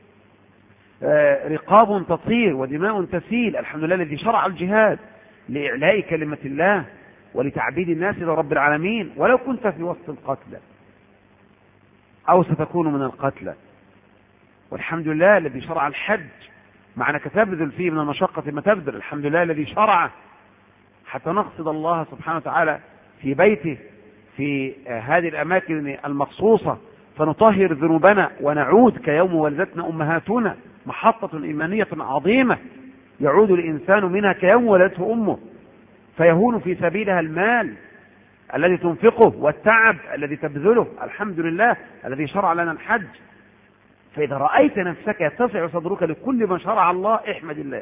رقاب تطير ودماء تسيل، الحمد لله الذي شرع الجهاد لإعلاء كلمة الله ولتعبيد الناس لرب العالمين، ولو كنت في وسط القتلى أو ستكون من القتلى. والحمد لله الذي شرع الحج، مع أنك تبذل فيه من المشقة ما تبذل، الحمد لله الذي شرعه حتى نقصد الله سبحانه وتعالى في بيته في هذه الأماكن المخصوصة، فنطهر ذنوبنا ونعود كيوم ولدتنا أمهاتنا، محطة إيمانية عظيمة يعود الإنسان منها كيوم ولدته أمه، فيهون في سبيلها المال الذي تنفقه والتعب الذي تبذله. الحمد لله الذي شرع لنا الحج. فإذا رأيت نفسك يتسع صدرك لكل ما شرع الله احمد الله.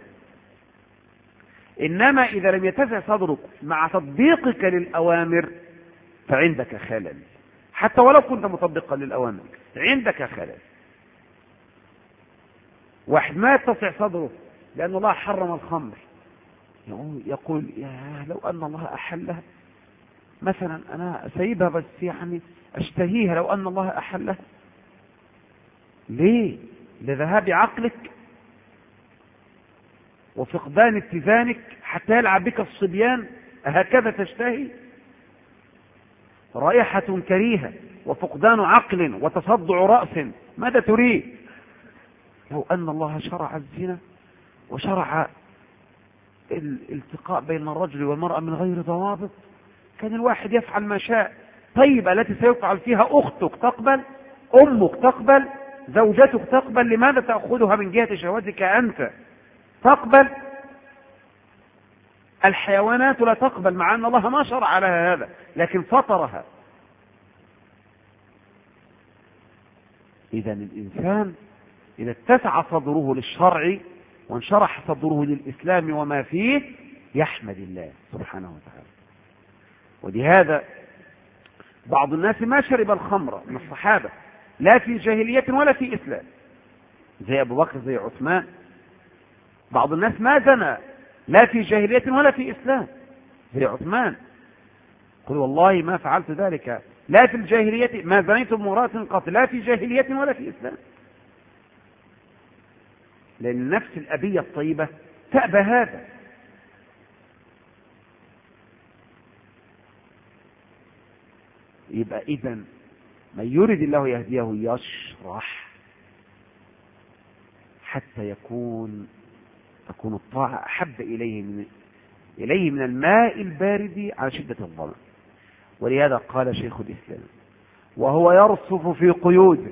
إنما إذا لم يتسع صدرك مع تطبيقك للأوامر فعندك خلل، حتى ولو كنت مطبقا للأوامر عندك خلل. واحد ما يتسع صدره لأن الله حرم الخمر يقول يا لو أن الله أحلها مثلا، أنا سيبها بس يعني أشتهيها لو أن الله أحلها. ليه؟ لذهاب عقلك وفقدان اتزانك حتى يلعب بك الصبيان. هكذا تشتهي؟ رائحة كريهة وفقدان عقل وتصدع رأس، ماذا تريد؟ لو أن الله شرع الزنا وشرع الالتقاء بين الرجل والمرأة من غير ضوابط كان الواحد يفعل ما شاء. طيب التي سيفعل فيها أختك تقبل؟ أمك تقبل؟ زوجتك تقبل؟ لماذا تأخذها من جهة شهوتك أنت؟ تقبل؟ الحيوانات لا تقبل، مع أن الله ما شرع لها هذا لكن فطرها. إذا الإنسان إذا اتسع صدره للشرع وانشرح صدره للإسلام وما فيه يحمد الله سبحانه وتعالى. ولهذا بعض الناس ما شرب الخمر من الصحابة لا في جاهلية ولا في إسلام، زي أبو بكر زي عثمان. بعض الناس ما زنى لا في جاهلية ولا في إسلام زي عثمان، قل والله ما فعلت ذلك لا في الجاهلية، ما زنيت امرأة قط لا في جاهلية ولا في إسلام. لأن النفس الأبية الطيبة تأبى هذا. يبقى إذن من يريد الله يهديه يشرح حتى يكون تكون الطاعة أحب إليه من إليه من الماء البارد على شدة الظمأ. ولهذا قال شيخ الإسلام وهو يرصف في قيوده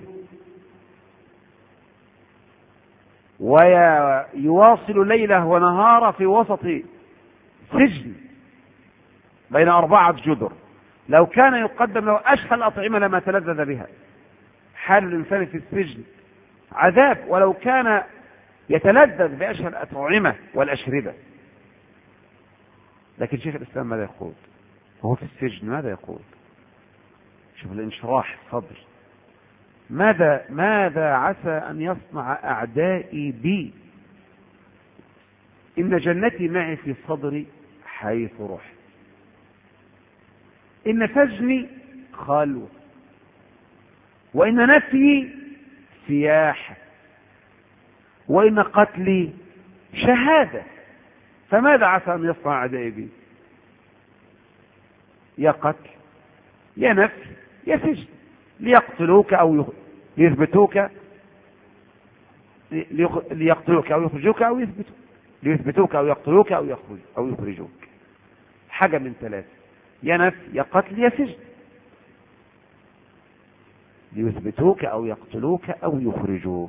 ويواصل ليله ونهاره في وسط سجن بين أربعة جدر، لو كان يقدم له أشهى الأطعمة لما تلذذ بها. حال الإنسان في السجن عذاب، ولو كان يتلذذ بأشهى الأطعمة والأشربة. لكن شيخ الإسلام ماذا يقول وهو في السجن؟ ماذا يقول؟ شوف الانشراح الصدر. ماذا ماذا عسى أن يصنع أعدائي بي؟ إن جنتي معي في صدري حيث رحت، إن سجني خلوة، وإن نفي سياحة، وإن قتلي شهادة. فماذا عسى أن يصنع أعدائي بي؟ يا قتل يا نفي يا سجن، ليقتلوك أو يثبتوك، ليقتلوك أو يخرجوك أو يثبتوك، ليثبتوك أو يقتلوك أو يخرج أو يخرجوك. حاجة من ثلاثة، يا نفي يا قتل يا سجن، ليثبتوك أو يقتلوك أو يخرجوك.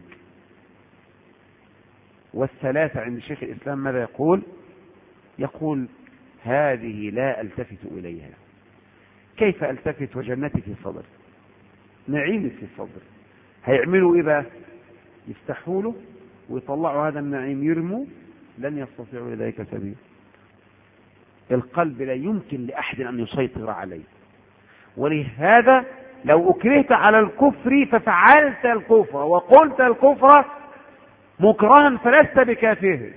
والثلاثة عند شيخ الإسلام ماذا يقول؟ يقول هذه لا ألتفت إليها. كيف ألتفت وجنتي في صدر، نعيمي في صدر؟ هيعملوا إيه بقى؟ يفتحوا له ويطلعوا هذا النعيم يرموا، لن يستطيعوا لذلك سبيل. القلب لا يمكن لأحد أن يسيطر عليه. ولهذا لو أكرهت على الكفر ففعلت الكفر وقلت الكفر مكرها فلست بكافر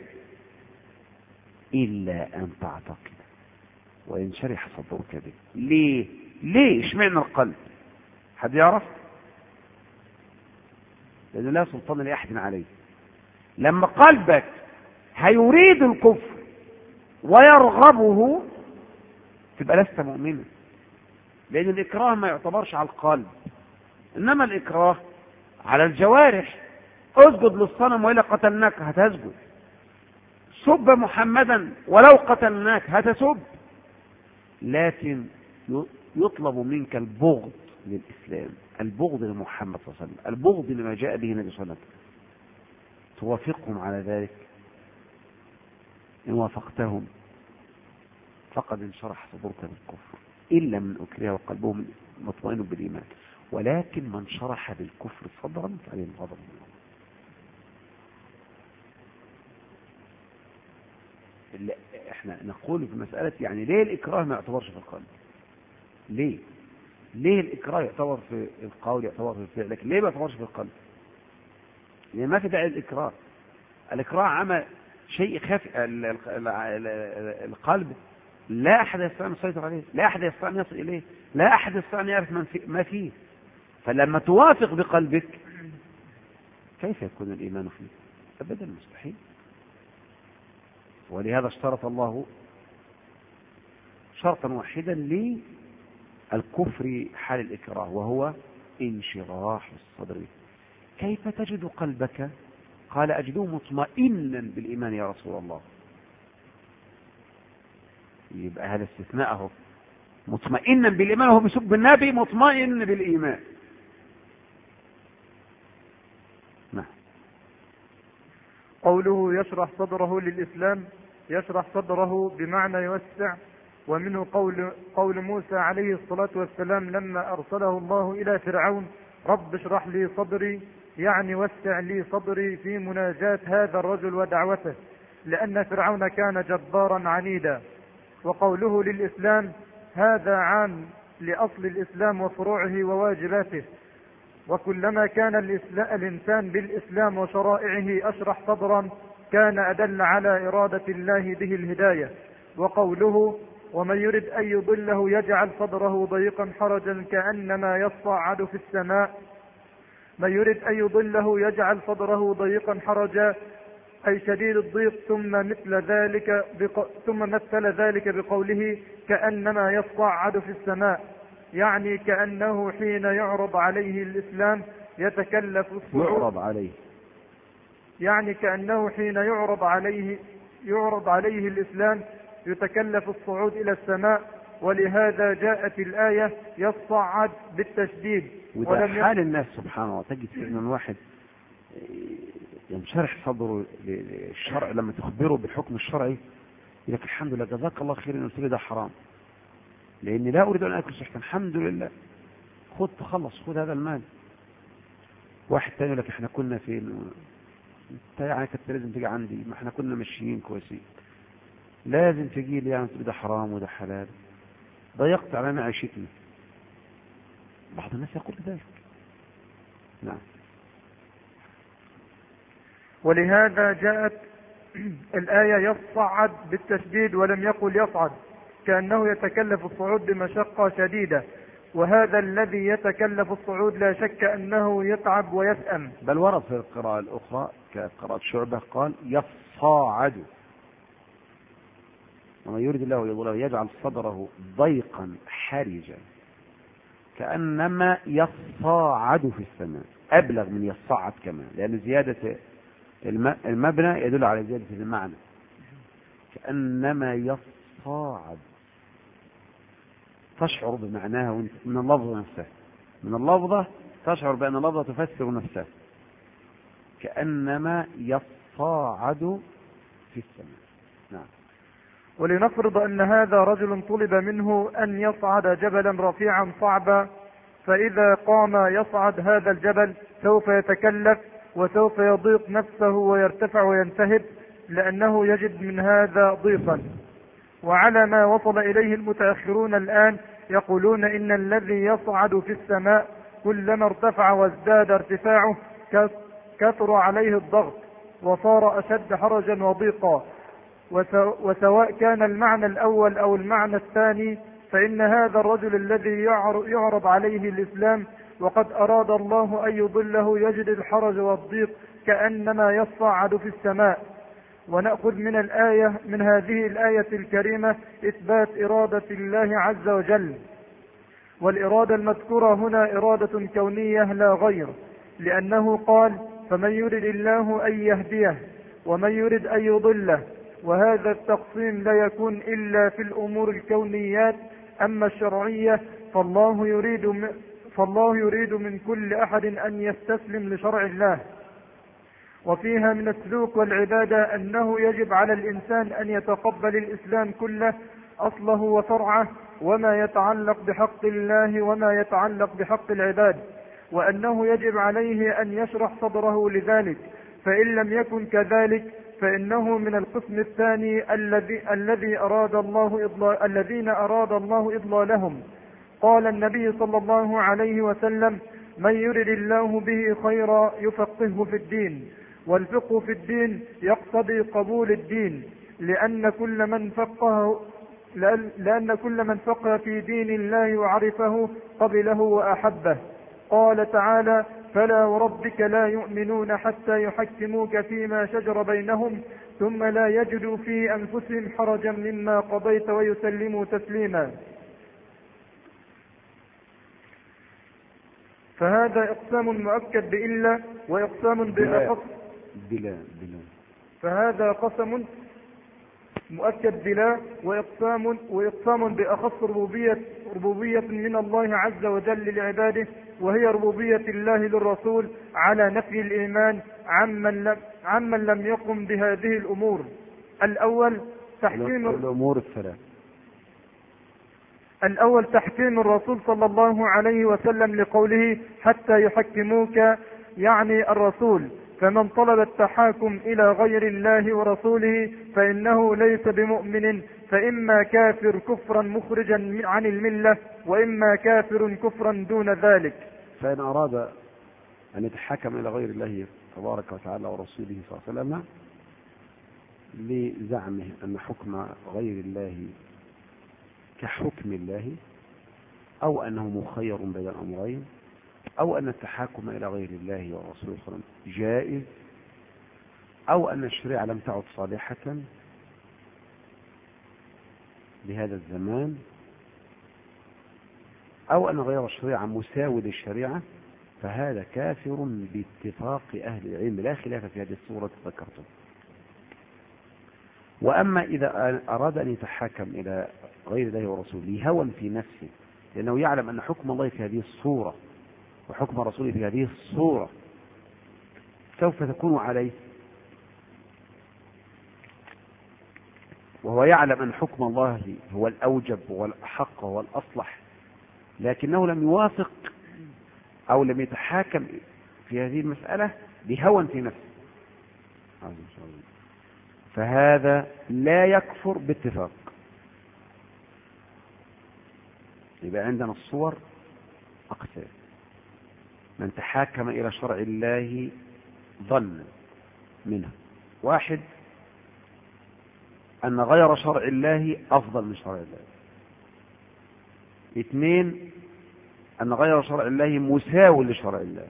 إلا أن تعتقد وينشرح صدرك به. ليه؟ ليه؟ اشمعنى القلب؟ حد يعرف؟ لأن لا سلطان لأحد عليه. لما قلبك هيريد الكفر ويرغبه تبقى لست مؤمنا، لأن الإكراه ما يعتبرش على القلب، إنما الإكراه على الجوارح. اسجد للصنم وإلا قتلناك هتسجد، سب محمدا ولو قتلناك هتسب، لكن يطلب منك البغض للإسلام، البغض لمحمد صلى الله عليه وسلم، البغض لما جاء به النبي صلى الله عليه وسلم. توافقهم على ذلك، إن وافقتهم فقد انشرح صدرك بالكفر، إلا من أكره وقلبهم مطمئن بالإيمان، ولكن من شرح بالكفر صدرا فعليه الغضب من الله. احنا نقول في مسألة يعني ليه الإكراه ما يعتبرش في القلب؟ ليه؟ ليه الإكراه يعتبر في القول، يعتبر في الفعل، لكن ليه ما يعتبرش في القلب؟ لأن ما في داعي الإكراه. الإكراه عمل شيء خفي، القلب لا أحد يستطيع أن يسيطر عليه، لا أحد يستطيع أن يصل إليه، لا أحد يستطيع أن يعرف ما فيه. فلما توافق بقلبك كيف يكون الإيمان فيه؟ أبدا مستحيل. ولهذا اشترط الله شرطا واحدا للكفر حال الإكراه، وهو انشراح الصدر. كيف تجد قلبك؟ قال أجده مطمئنا بالإيمان يا رسول الله. يبقى هذا استثناء اهو، مطمئنا بالإيمان، وهو بيسب النبي مطمئن بالإيمان. نعم. قوله يشرح صدره للإسلام، يشرح صدره بمعنى يوسع، ومنه قول, قول موسى عليه الصلاة والسلام لما أرسله الله إلى فرعون: رب اشرح لي صدري، يعني وسع لي صدري في مناجاة هذا الرجل ودعوته، لأن فرعون كان جبارا عنيدا. وقوله للإسلام هذا عام لأصل الإسلام وفروعه وواجباته، وكلما كان الإنسان بالإسلام وشرائعه أشرح صدرا كان أدل على إرادة الله به الهداية. وقوله ومن يرد أن يضله يجعل صدره ضيقا حرجا كأنما يصعد في السماء، من يرد أن يضله يجعل صدره ضيقا حرجا أي شديد الضيق، ثم مثل ذلك بق... ثم مثل ذلك بقوله كأنما يصعد في السماء، يعني كأنه حين يعرض عليه الإسلام يتكلف الصعود، يعرض عليه يعني كأنه حين يعرض عليه يعرض عليه الإسلام يتكلف الصعود إلى السماء. ولهذا جاءت الآية يصعد بالتشديد. وده حال الناس سبحان الله. تجد من واحد ينشرح صدره للشرع لما تخبره بالحكم الشرعي يقول لك الحمد لله جزاك الله خير ان قلت لي ده حرام، لاني لا اريد ان اكل سحتا، الحمد لله خد تخلص، خد هذا المال. واحد تاني يقول لك احنا كنا فين، انت يعني كنت لازم تيجي عندي، ما احنا كنا ماشيين كويسين، لازم تجي لي يعني تقول ده حرام وده حلال، ضيقت علينا عيشتنا. بعض الناس يقول ذلك. نعم. ولهذا جاءت الآية يصعد بالتشديد ولم يقل يصعد، كأنه يتكلف الصعود بمشقة شديدة، وهذا الذي يتكلف الصعود لا شك أنه يتعب ويسأم. بل ورد في القراءة الأخرى كقراءة شعبة قال يصاعد، ومن يريد الله يضله يجعل صدره ضيقا حرجا كأنما يصاعد في السماء، أبلغ من يصعد كمان، لأن زيادة المبنى يدل على زيادة المعنى. كأنما يصاعد تشعر بمعناها من اللفظة نفسها، من اللفظة تشعر بأن اللفظة تفسر نفسها. كأنما يصاعد في السماء. نعم. ولنفرض أن هذا رجل طلب منه أن يصعد جبلا رفيعا صعبا، فإذا قام يصعد هذا الجبل سوف يتكلف وسوف يضيق نفسه ويرتفع وينتهب، لأنه يجد من هذا ضيقا. وعلى ما وصل إليه المتأخرون الآن يقولون إن الذي يصعد في السماء كلما ارتفع وازداد ارتفاعه كثر عليه الضغط وصار أشد حرجا وضيقا. وسواء كان المعنى الأول أو المعنى الثاني، فإن هذا الرجل الذي يعرض عليه الإسلام وقد أراد الله أن يضله يجد الحرج والضيق كأنما يصعد في السماء. ونأخذ من الآية من هذه الآية الكريمة إثبات إرادة الله عز وجل، والإرادة المذكورة هنا إرادة كونية لا غير، لأنه قال فمن يرد الله أن يهديه ومن يرد أن يضله، وهذا التقسيم لا يكون إلا في الأمور الكونيات. أما الشرعية فالله يريد م... فالله يريد من كل أحد أن يستسلم لشرع الله. وفيها من السلوك والعبادة أنه يجب على الإنسان أن يتقبل الإسلام كله أصله وفرعه، وما يتعلق بحق الله وما يتعلق بحق العباد، وأنه يجب عليه أن يشرح صدره لذلك، فإن لم يكن كذلك فإنه من القسم الثاني الذي الذي أراد الله إضلال الذين أراد الله إضلالهم. قال النبي صلى الله عليه وسلم من يرد الله به خيرا يفقهه في الدين، والفقه في الدين يقتضي قبول الدين، لأن كل من فقه لأن كل من فقه في دين الله وعرفه قبله وأحبه. قال تعالى فلا وربك لا يؤمنون حتى يحكموك فيما شجر بينهم ثم لا يجدوا في أنفسهم حرجا مما قضيت ويسلموا تسليما. فهذا إقسام مؤكد بإلا وإقسام بلا بلا بلا فهذا قسم مؤكد بلا وإقسام وإقسام بأخص ربوبية ربوبية من الله عز وجل لعباده، وهي ربوبية الله للرسول على نفي الإيمان عمن لم, عمن لم يقم بهذه الأمور. الأول تحكيم الأمور الثلاث الأول تحكيم الرسول صلى الله عليه وسلم لقوله حتى يحكموك، يعني الرسول، فمن طلب التحاكم إلى غير الله ورسوله فإنه ليس بمؤمن، فإما كافر كفرا مخرجا عن الملة، وإما كافر كفرا دون ذلك. فإن أراد أن يتحاكم إلى غير الله تبارك وتعالى ورسوله صلى الله عليه وسلم لزعمه أن حكم غير الله كحكم الله، أو أنه مخير بين الأمرين، أو أن التحاكم إلى غير الله ورسوله صلى الله عليه وسلم جائز، أو أن الشريعة لم تعد صالحة لهذا الزمان، أو أن غير الشريعة مساوي للشريعة، فهذا كافر باتفاق أهل العلم، لا خلاف في هذه الصورة ذكرته. وأما إذا أراد أن يتحاكم إلى غير الله ورسوله هوى في نفسه، لأنه يعلم أن حكم الله في هذه الصورة وحكم رسوله في هذه الصورة سوف تكون عليه، وهو يعلم أن حكم الله هو الأوجب والأحق والأصلح، لكنه لم يوافق أو لم يتحاكم في هذه المسألة بهوى في نفسه، فهذا لا يكفر باتفاق. يبقى عندنا الصور أقسام: من تحاكم إلى شرع الله ظن منها، واحد أن غير شرع الله أفضل من شرع الله، اثنين أن غير شرع الله مساو لشرع الله،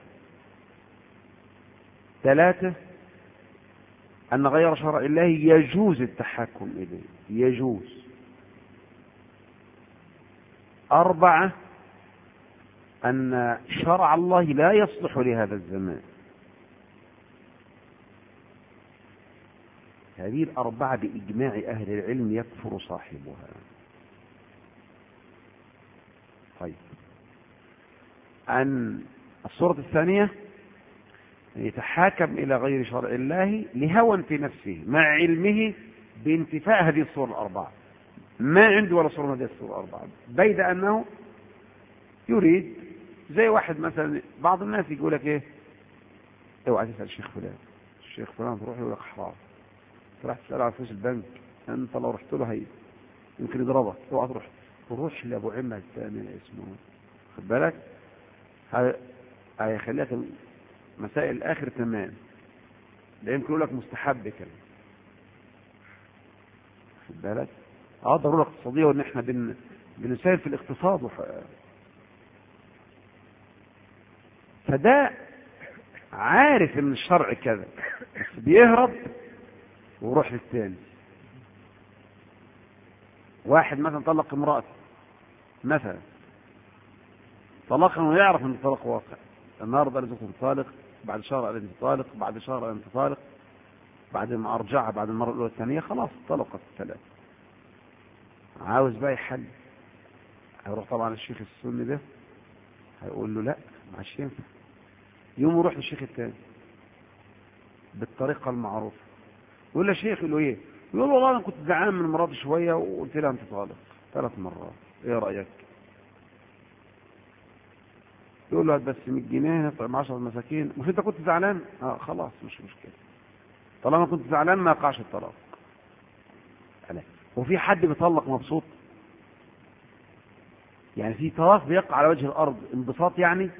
ثلاثة أن غير شرع الله يجوز التحكم إليه، يجوز، أربعة أن شرع الله لا يصلح لهذا الزمان. هذه الأربعة بإجماع أهل العلم يكفر صاحبها. طيب، أن الصورة الثانية يتحاكم إلى غير شرع الله لهوى في نفسه مع علمه بانتفاء هذه الصور الأربعة، ما عنده ولا صورة من هذه الصور الأربعة، بيد أنه يريد، زي واحد مثلا، بعض الناس يقول لك ايه، اوعى تسأل الشيخ فلان، الشيخ فلان تروح يقول لك حرام، تروح تسأله على فلوس البنك، انت لو رحت له هي يمكن يضربك، اوعى تروح تروح لابو عمة الثاني اسمه، خد بالك، هيخليك مسائل الاخر تمام، لا يمكن يقول لك مستحب كده، خد بالك، اه ضروره اقتصاديه وان احنا بن بنساهم في الاقتصاد وح... فده عارف ان الشرع كذا بس بيهرب وروح للثاني. واحد مثلا طلق امرأته مثلا طلقها ويعرف ان الطلاق واقع، النهارده لازم تكون طالق، بعد شهر قال انت طالق، بعد شهر قال انت طالق، بعد ما ارجعها بعد المره الاولى الثانيه خلاص طلقت الثلاث. عاوز بقى يحل، هيروح طبعا الشيخ السني ده هيقول له لا مش ينفع، يوم يروح للشيخ الثاني بالطريقه المعروفه، يقول له شيخ، يقول له ايه؟ يقول له والله انا كنت زعلان من مراتي شويه وقلت لها انت طالق ثلاث مرات، ايه رايك؟ يقول له هات بس مية جنيه نطعم عشرة مساكين. مش انت كنت زعلان؟ اه خلاص مش مشكله، طالما كنت زعلان ما يقعش الطلاق. وفي حد بيطلق مبسوط؟ يعني في طلاق بيقع على وجه الارض انبساط يعني؟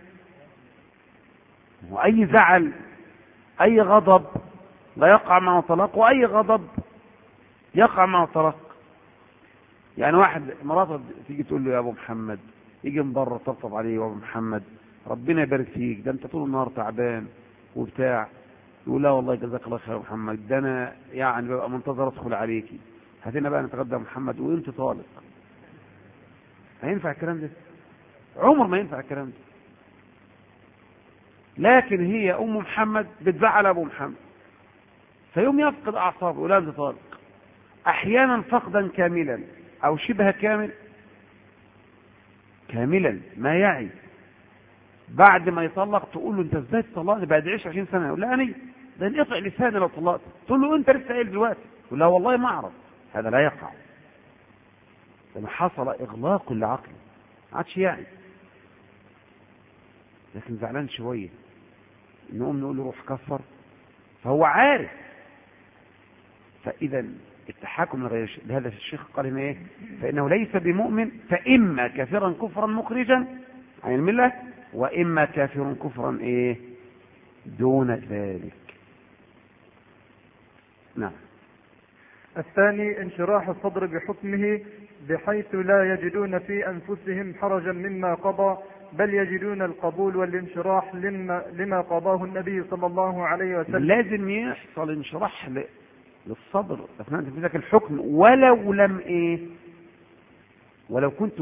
واي زعل اي غضب لا يقع معه طلاق، واي غضب يقع معه طلاق. يعني واحد مراته تيجي تقول له يا ابو محمد، يجي من بره طبطب عليه، يا ابو محمد ربنا يبارك فيك، ده انت طول النهار تعبان وبتاع. يقول لا والله جزاك الله خير يا محمد، ده انا يعني ببقى منتظر ادخل عليكي، هاتينا بقى نتغدى يا محمد وانت طالق. هينفع الكلام ده؟ عمر ما ينفع الكلام ده. لكن هي ام محمد بتزعل ابو محمد، فيوم يفقد اعصابه يقول انت طالق، احيانا فقدا كاملا او شبه كامل، كاملا ما يعي. بعد ما يطلق تقول له انت ازاي تطلقني بعد عشرين سنه؟ يقول لا انا ده انقطع لساني لو طلقت. تقول له انت لسه قايل دلوقتي؟ يقول لا والله ما اعرف. هذا لا يقع، لما حصل اغلاق لعقله ما عادش يعي، لكن زعلان شويه نقوم نقول له روح كفر، فهو عارف. فاذا التحاكم لهذا الشيخ قال هنا ايه؟ فانه ليس بمؤمن، فاما كافرا كفرا مخرجا عن المله، واما كافر كفرا ايه دون ذلك. نعم. الثاني انشراح الصدر بحكمه بحيث لا يجدون في أنفسهم حرجا مما قضى، بل يجدون القبول والانشراح لما, لما قضاه النبي صلى الله عليه وسلم. لازم يحصل انشراح للصدر أثناء تنفيذ الحكم، ولو لم إيه ولو كنت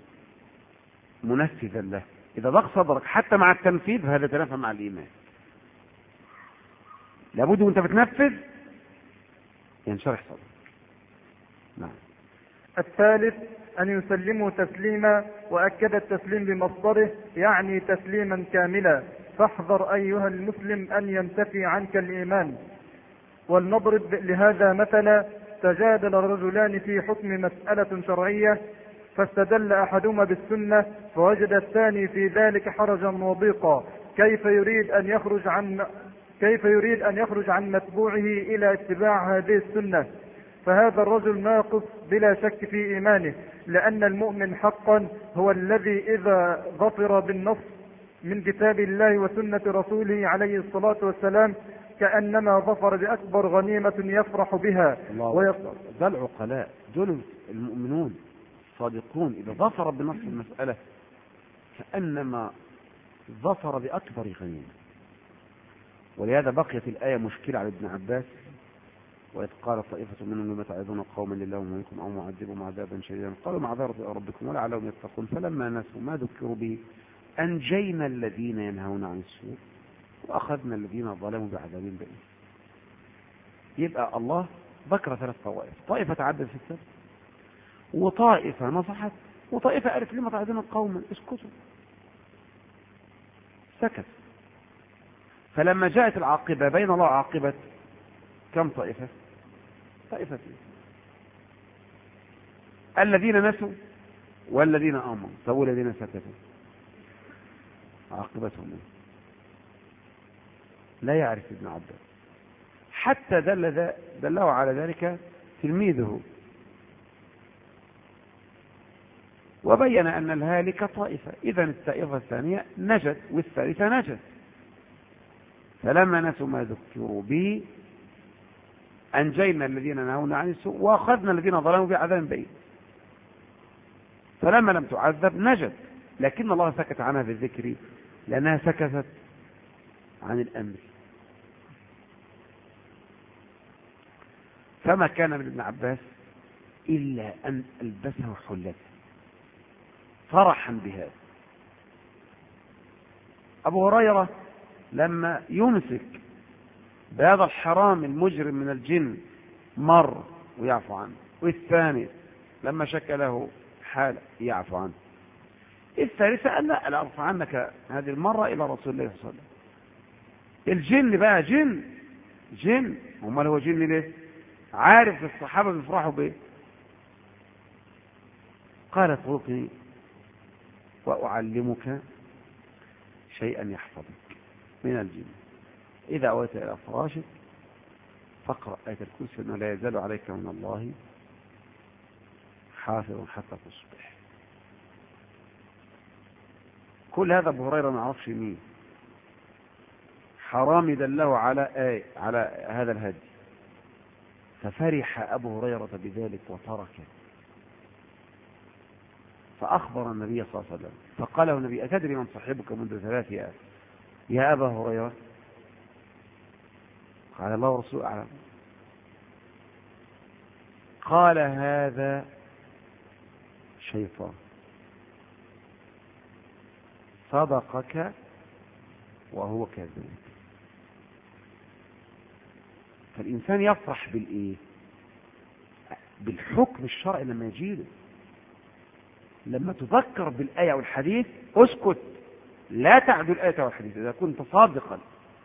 منفذا له. إذا ضاق صدرك حتى مع التنفيذ هذا تنافى مع الإيمان، لابد وانت بتنفذ ينشرح صدرك. نعم. الثالث أن يسلموا تسليما، وأكد التسليم بمصدره يعني تسليما كاملا، فاحذر أيها المسلم أن ينتفي عنك الإيمان. ولنضرب لهذا مثلا، تجادل رجلان في حكم مسألة شرعية، فاستدل أحدهما بالسنة فوجد الثاني في ذلك حرجا وضيقا، كيف يريد أن يخرج عن كيف يريد أن يخرج عن متبوعه إلى اتباع هذه السنة؟ فهذا الرجل ناقص بلا شك في إيمانه، لأن المؤمن حقا هو الذي إذا ظفر بالنص من كتاب الله وسنة رسوله عليه الصلاة والسلام كأنما ظفر بأكبر غنيمة يفرح بها. ويق... ده العقلاء، دول المؤمنون الصادقون، إذا ظفر بنص المسألة كأنما ظفر بأكبر غنيمة. ولهذا بقيت الآية مشكلة على ابن عباس، وإذ قال طائفة منهم لما تعظون قوما لله ومنكم أو معذبهم عذابا شديدا قالوا معذرة إلى ربكم ولعلهم يتقون فلما نسوا ما ذكروا به أنجينا الذين ينهون عن السوء وأخذنا الذين ظلموا بعذاب بئيس. يبقى الله ذكر ثلاث طوائف، طائفة تعدل في السبت، وطائفة نصحت، وطائفة قالت لما تعظون قوما اسكتوا، سكت. فلما جاءت العاقبة بين الله عاقبة كم طائفة؟ طائفتين، الذين نسوا والذين آمنوا. سووا الذين سكتوا عاقبتهم لا يعرف ابن عباس، حتى دل دله على ذلك تلميذه وبين أن الهالك طائفة، إذن الطائفة الثانية نجت والثالثة نجت. فلما نسوا ما ذكروا به أنجينا الذين نهون عن السوء وأخذنا الذين ظلموا بعذاب بئيس. فلما لم تعذب نجت، لكن الله سكت عنها بالذكر لأنها سكتت عن الأمر. فما كان من ابن عباس إلا أن ألبسه حلته فرحا بهذا. أبو هريرة لما يمسك بهذا الحرام المجرم من الجن مر ويعفو عنه، والثاني لما شك له حال يعفو عنه، الثالثة قال لا لا أرفع عنك هذه المرة إلى رسول الله صلى الله عليه وسلم. الجن بقى جن جن امال هو جن ليه؟ عارف الصحابة بيفرحوا بيه. قال اتركني وأعلمك شيئا يحفظك من الجن، إذا أويت إلى فراشك فاقرأ آية الكرسي أنه لا يزال عليك من الله حافظ حتى تصبح. كل هذا أبو هريرة ما عرفش مين، حرام دله على آية على هذا الهدي، ففرح أبو هريرة بذلك وتركه. فأخبر النبي صلى الله عليه وسلم فقال له النبي أتدري من صاحبك منذ ثلاث أيام يا أبا هريرة؟ قال الله ورسوله أعلم. قال هذا شيطان صدقك وهو كاذب. فالإنسان يفرح بالإيه؟ بالحكم الشرعي لما يجيله. لما تذكر بالآية والحديث اسكت، لا تعدل الآية والحديث إذا كنت صادقا.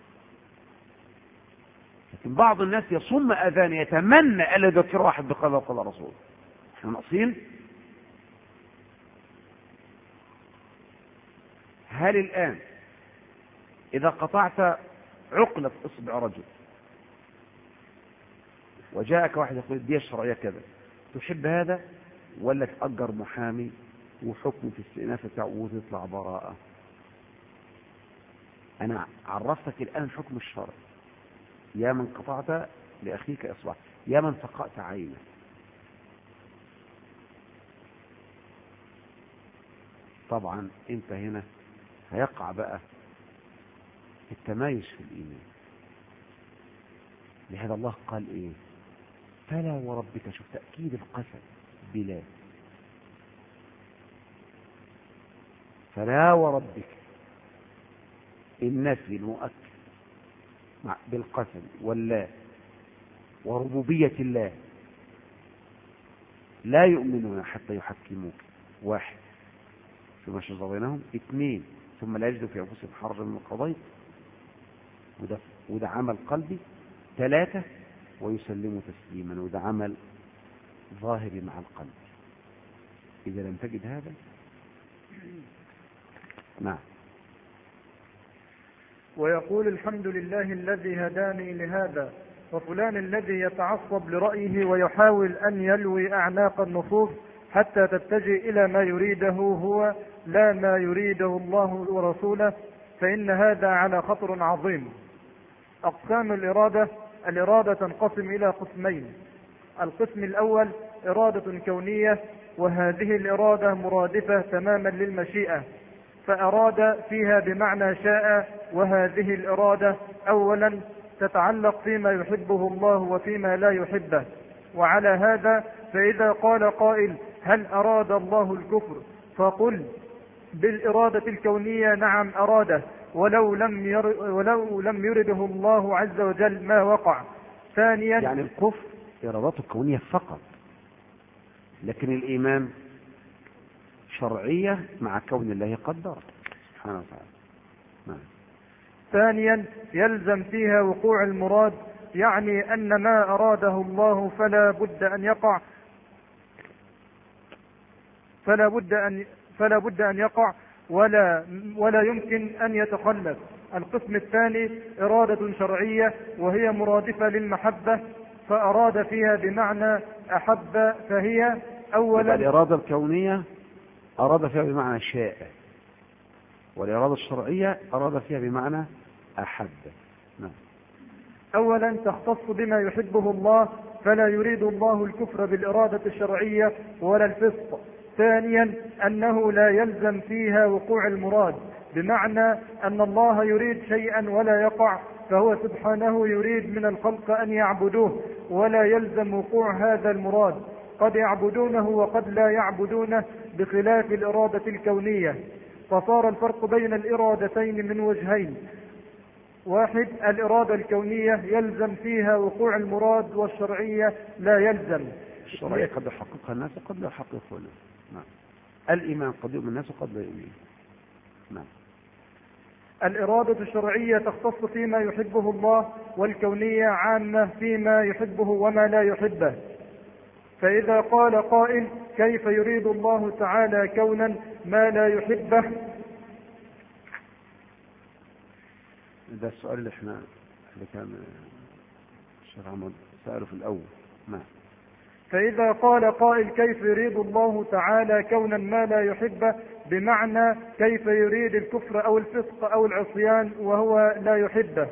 لكن بعض الناس يصم أذان يتمنى ألا يذكر واحد بقال وقال رسول. احنا ناقصين؟ هل الآن إذا قطعت عقلة إصبع رجل وجاءك واحد يقول الدية الشرعية كذا، تحب هذا ولا تأجر محامي وحكم في استئناف بتاعه وتطلع براءة؟ أنا عرفتك الآن حكم الشرع، يا من قطعت لأخيك إصبع، يا من فقأت عينه. طبعا انت هنا هيقع بقى التمايز في الإيمان. لهذا الله قال إيه؟ فلا وربك، شوف تأكيد القسم بلا، فلا وربك النفي المؤكد بالقسم والله وربوبية الله لا يؤمنون حتى يحكموك، واحد ثم شجر بينهم، اثنين ثم لا يجدوا في أنفسهم حرجا من القضاء، وده, وده عمل قلبي، ثلاثة ويسلموا تسليما، وده عمل ظاهري مع القلب. إذا لم تجد هذا نعم. ويقول الحمد لله الذي هداني لهذا، وفلان الذي يتعصب لرأيه ويحاول أن يلوي أعناق النصوص حتى تتجه إلى ما يريده هو لا ما يريده الله ورسوله، فإن هذا على خطر عظيم. أقسام الإرادة: الإرادة تنقسم إلى قسمين. القسم الأول إرادة كونية، وهذه الإرادة مرادفة تماما للمشيئة، فأراد فيها بمعنى شاء. وهذه الإرادة أولا تتعلق فيما يحبه الله وفيما لا يحبه. وعلى هذا فإذا قال قائل هل أراد الله الكفر، فقل بالإرادة الكونية نعم أراده، ولو لم, ير... ولو لم يرده الله عز وجل ما وقع. ثانيا يعني الكفر إرادته الكونية فقط، لكن الإيمان شرعية مع كون الله قدر سبحانه وتعالى. نعم. ثانيا يلزم فيها وقوع المراد، يعني أن ما أراده الله فلا بد أن يقع فلا بد أن فلا بد أن يقع ولا ولا يمكن أن يتخلف. القسم الثاني إرادة شرعية، وهي مرادفة للمحبة، فأراد فيها بمعنى أحب، فهي أولا الإرادة الكونية أراد فيها بمعنى شاء، والإرادة الشرعية أراد فيها بمعنى أحب. نعم. أولا تختص بما يحبه الله، فلا يريد الله الكفر بالإرادة الشرعية ولا الفسق. ثانيا أنه لا يلزم فيها وقوع المراد، بمعنى أن الله يريد شيئا ولا يقع، فهو سبحانه يريد من الخلق أن يعبدوه، ولا يلزم وقوع هذا المراد. قد يعبدونه وقد لا يعبدونه بخلاف الإرادة الكونية. فصار الفرق بين الإرادتين من وجهين: واحد، الإرادة الكونية يلزم فيها وقوع المراد، والشرعية لا يلزم. الشرعية قد يحققها الناس وقد لا يحققها. نعم. الإيمان قد يؤمن الناس وقد لا يؤمن. نعم. الإرادة الشرعية تختص فيما يحبه الله، والكونية عامة فيما يحبه وما لا يحبه. فإذا قال قائل: كيف يريد الله تعالى كونا ما لا يحبه؟ ده السؤال اللي احنا اللي كان الشيخ عمر سأله في الأول. نعم. فإذا قال قائل: كيف يريد الله تعالى كونا ما لا يحبه، بمعنى كيف يريد الكفر أو الفسق أو العصيان وهو لا يحبه؟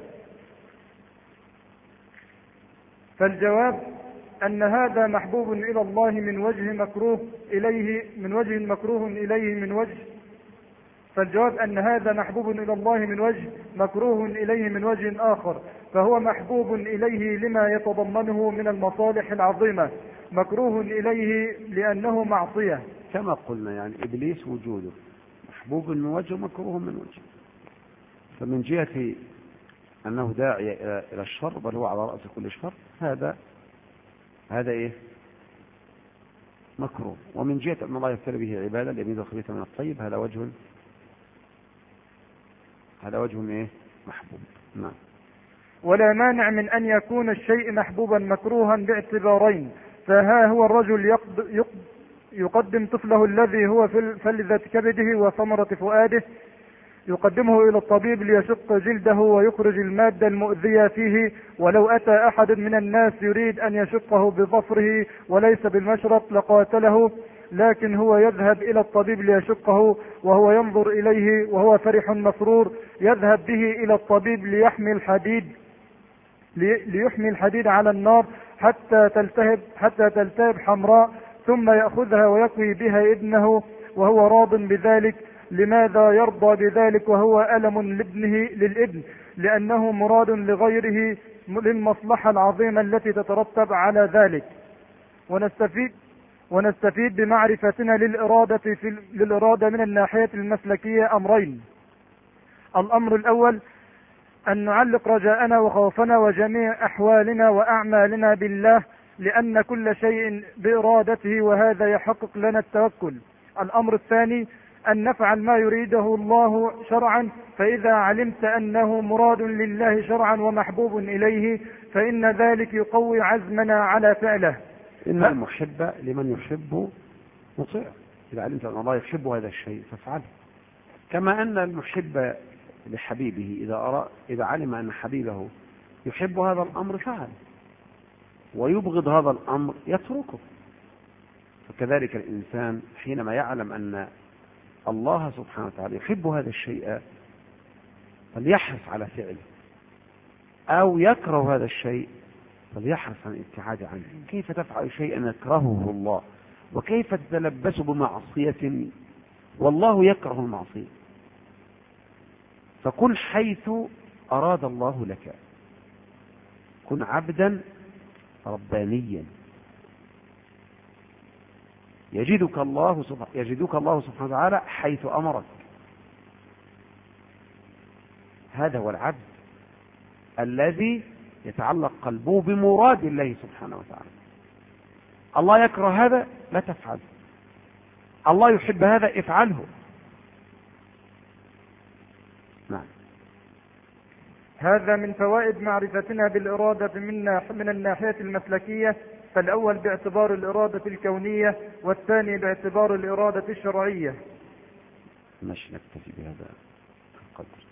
فالجواب أن هذا محبوب إلى الله من وجه مكروه إليه من وجه مكروه إليه من وجه فالجواب أن هذا محبوب إلى الله من وجه مكروه إليه من وجه آخر، فهو محبوب إليه لما يتضمنه من المصالح العظيمة، مكروه إليه لأنه معصية. كما قلنا يعني إبليس وجوده محبوب من وجه ومكروه من وجه. فمن جهة أنه داعي إلى الشر، بل هو على رأس كل شر، هذا هذا إيه؟ مكروه. ومن جهة أن الله يفتري به عبادة ليميز الخبيث من الطيب، هذا وجه هذا وجه إيه؟ محبوب. نعم. ولا مانع من أن يكون الشيء محبوبا مكروها باعتبارين. فها هو الرجل يقدم طفله الذي هو في فلذة كبده وثمرة فؤاده، يقدمه إلى الطبيب ليشق جلده ويخرج المادة المؤذية فيه، ولو أتى أحد من الناس يريد أن يشقه بظفره وليس بالمشرط لقاتله، لكن هو يذهب إلى الطبيب ليشقه وهو ينظر إليه وهو فرح مسرور، يذهب به إلى الطبيب ليحمي الحديد ليحمي الحديد على النار حتى تلتهب حتى تلتهب حمراء، ثم يأخذها ويقوي بها ابنه وهو راض بذلك. لماذا يرضى بذلك وهو ألم لابنه للابن؟ لأنه مراد لغيره للمصلحة العظيمة التي تترتب على ذلك. ونستفيد ونستفيد بمعرفتنا للإرادة في للإرادة من الناحية المسلكية أمرين. الأمر الأول أن نعلق رجاءنا وخوفنا وجميع أحوالنا وأعمالنا بالله، لأن كل شيء بإرادته، وهذا يحقق لنا التوكل. الأمر الثاني أن نفعل ما يريده الله شرعا، فإذا علمت أنه مراد لله شرعا ومحبوب إليه فإن ذلك يقوي عزمنا على فعله. إن المحب لمن يحب مطيع. إذا علمت أن الله يحب هذا الشيء فافعله، كما أن المحب لحبيبه إذا أرى إذا علم أن حبيبه يحب هذا الأمر فعل، ويبغض هذا الأمر يتركه. فكذلك الإنسان حينما يعلم أن الله سبحانه وتعالى يحب هذا الشيء فليحرص على فعله، أو يكره هذا الشيء فليحرص عن الابتعاد عنه. كيف تفعل شيئا يكرهه الله، وكيف تتلبس بمعصية والله يكره المعصية؟ فكن حيث أراد الله لك، كن عبدا ربانيا يجدك الله سبحانه يجدك الله سبحانه وتعالى حيث أمرك. هذا هو العبد الذي يتعلق قلبه بمراد الله سبحانه وتعالى. الله يكره هذا لا تفعله، الله يحب هذا افعله. نعم. هذا من فوائد معرفتنا بالإرادة من من الناحية المسلكية، فالأول باعتبار الإرادة الكونية، والثاني باعتبار الإرادة الشرعية. ماشي، نكتفي بهذا القدر.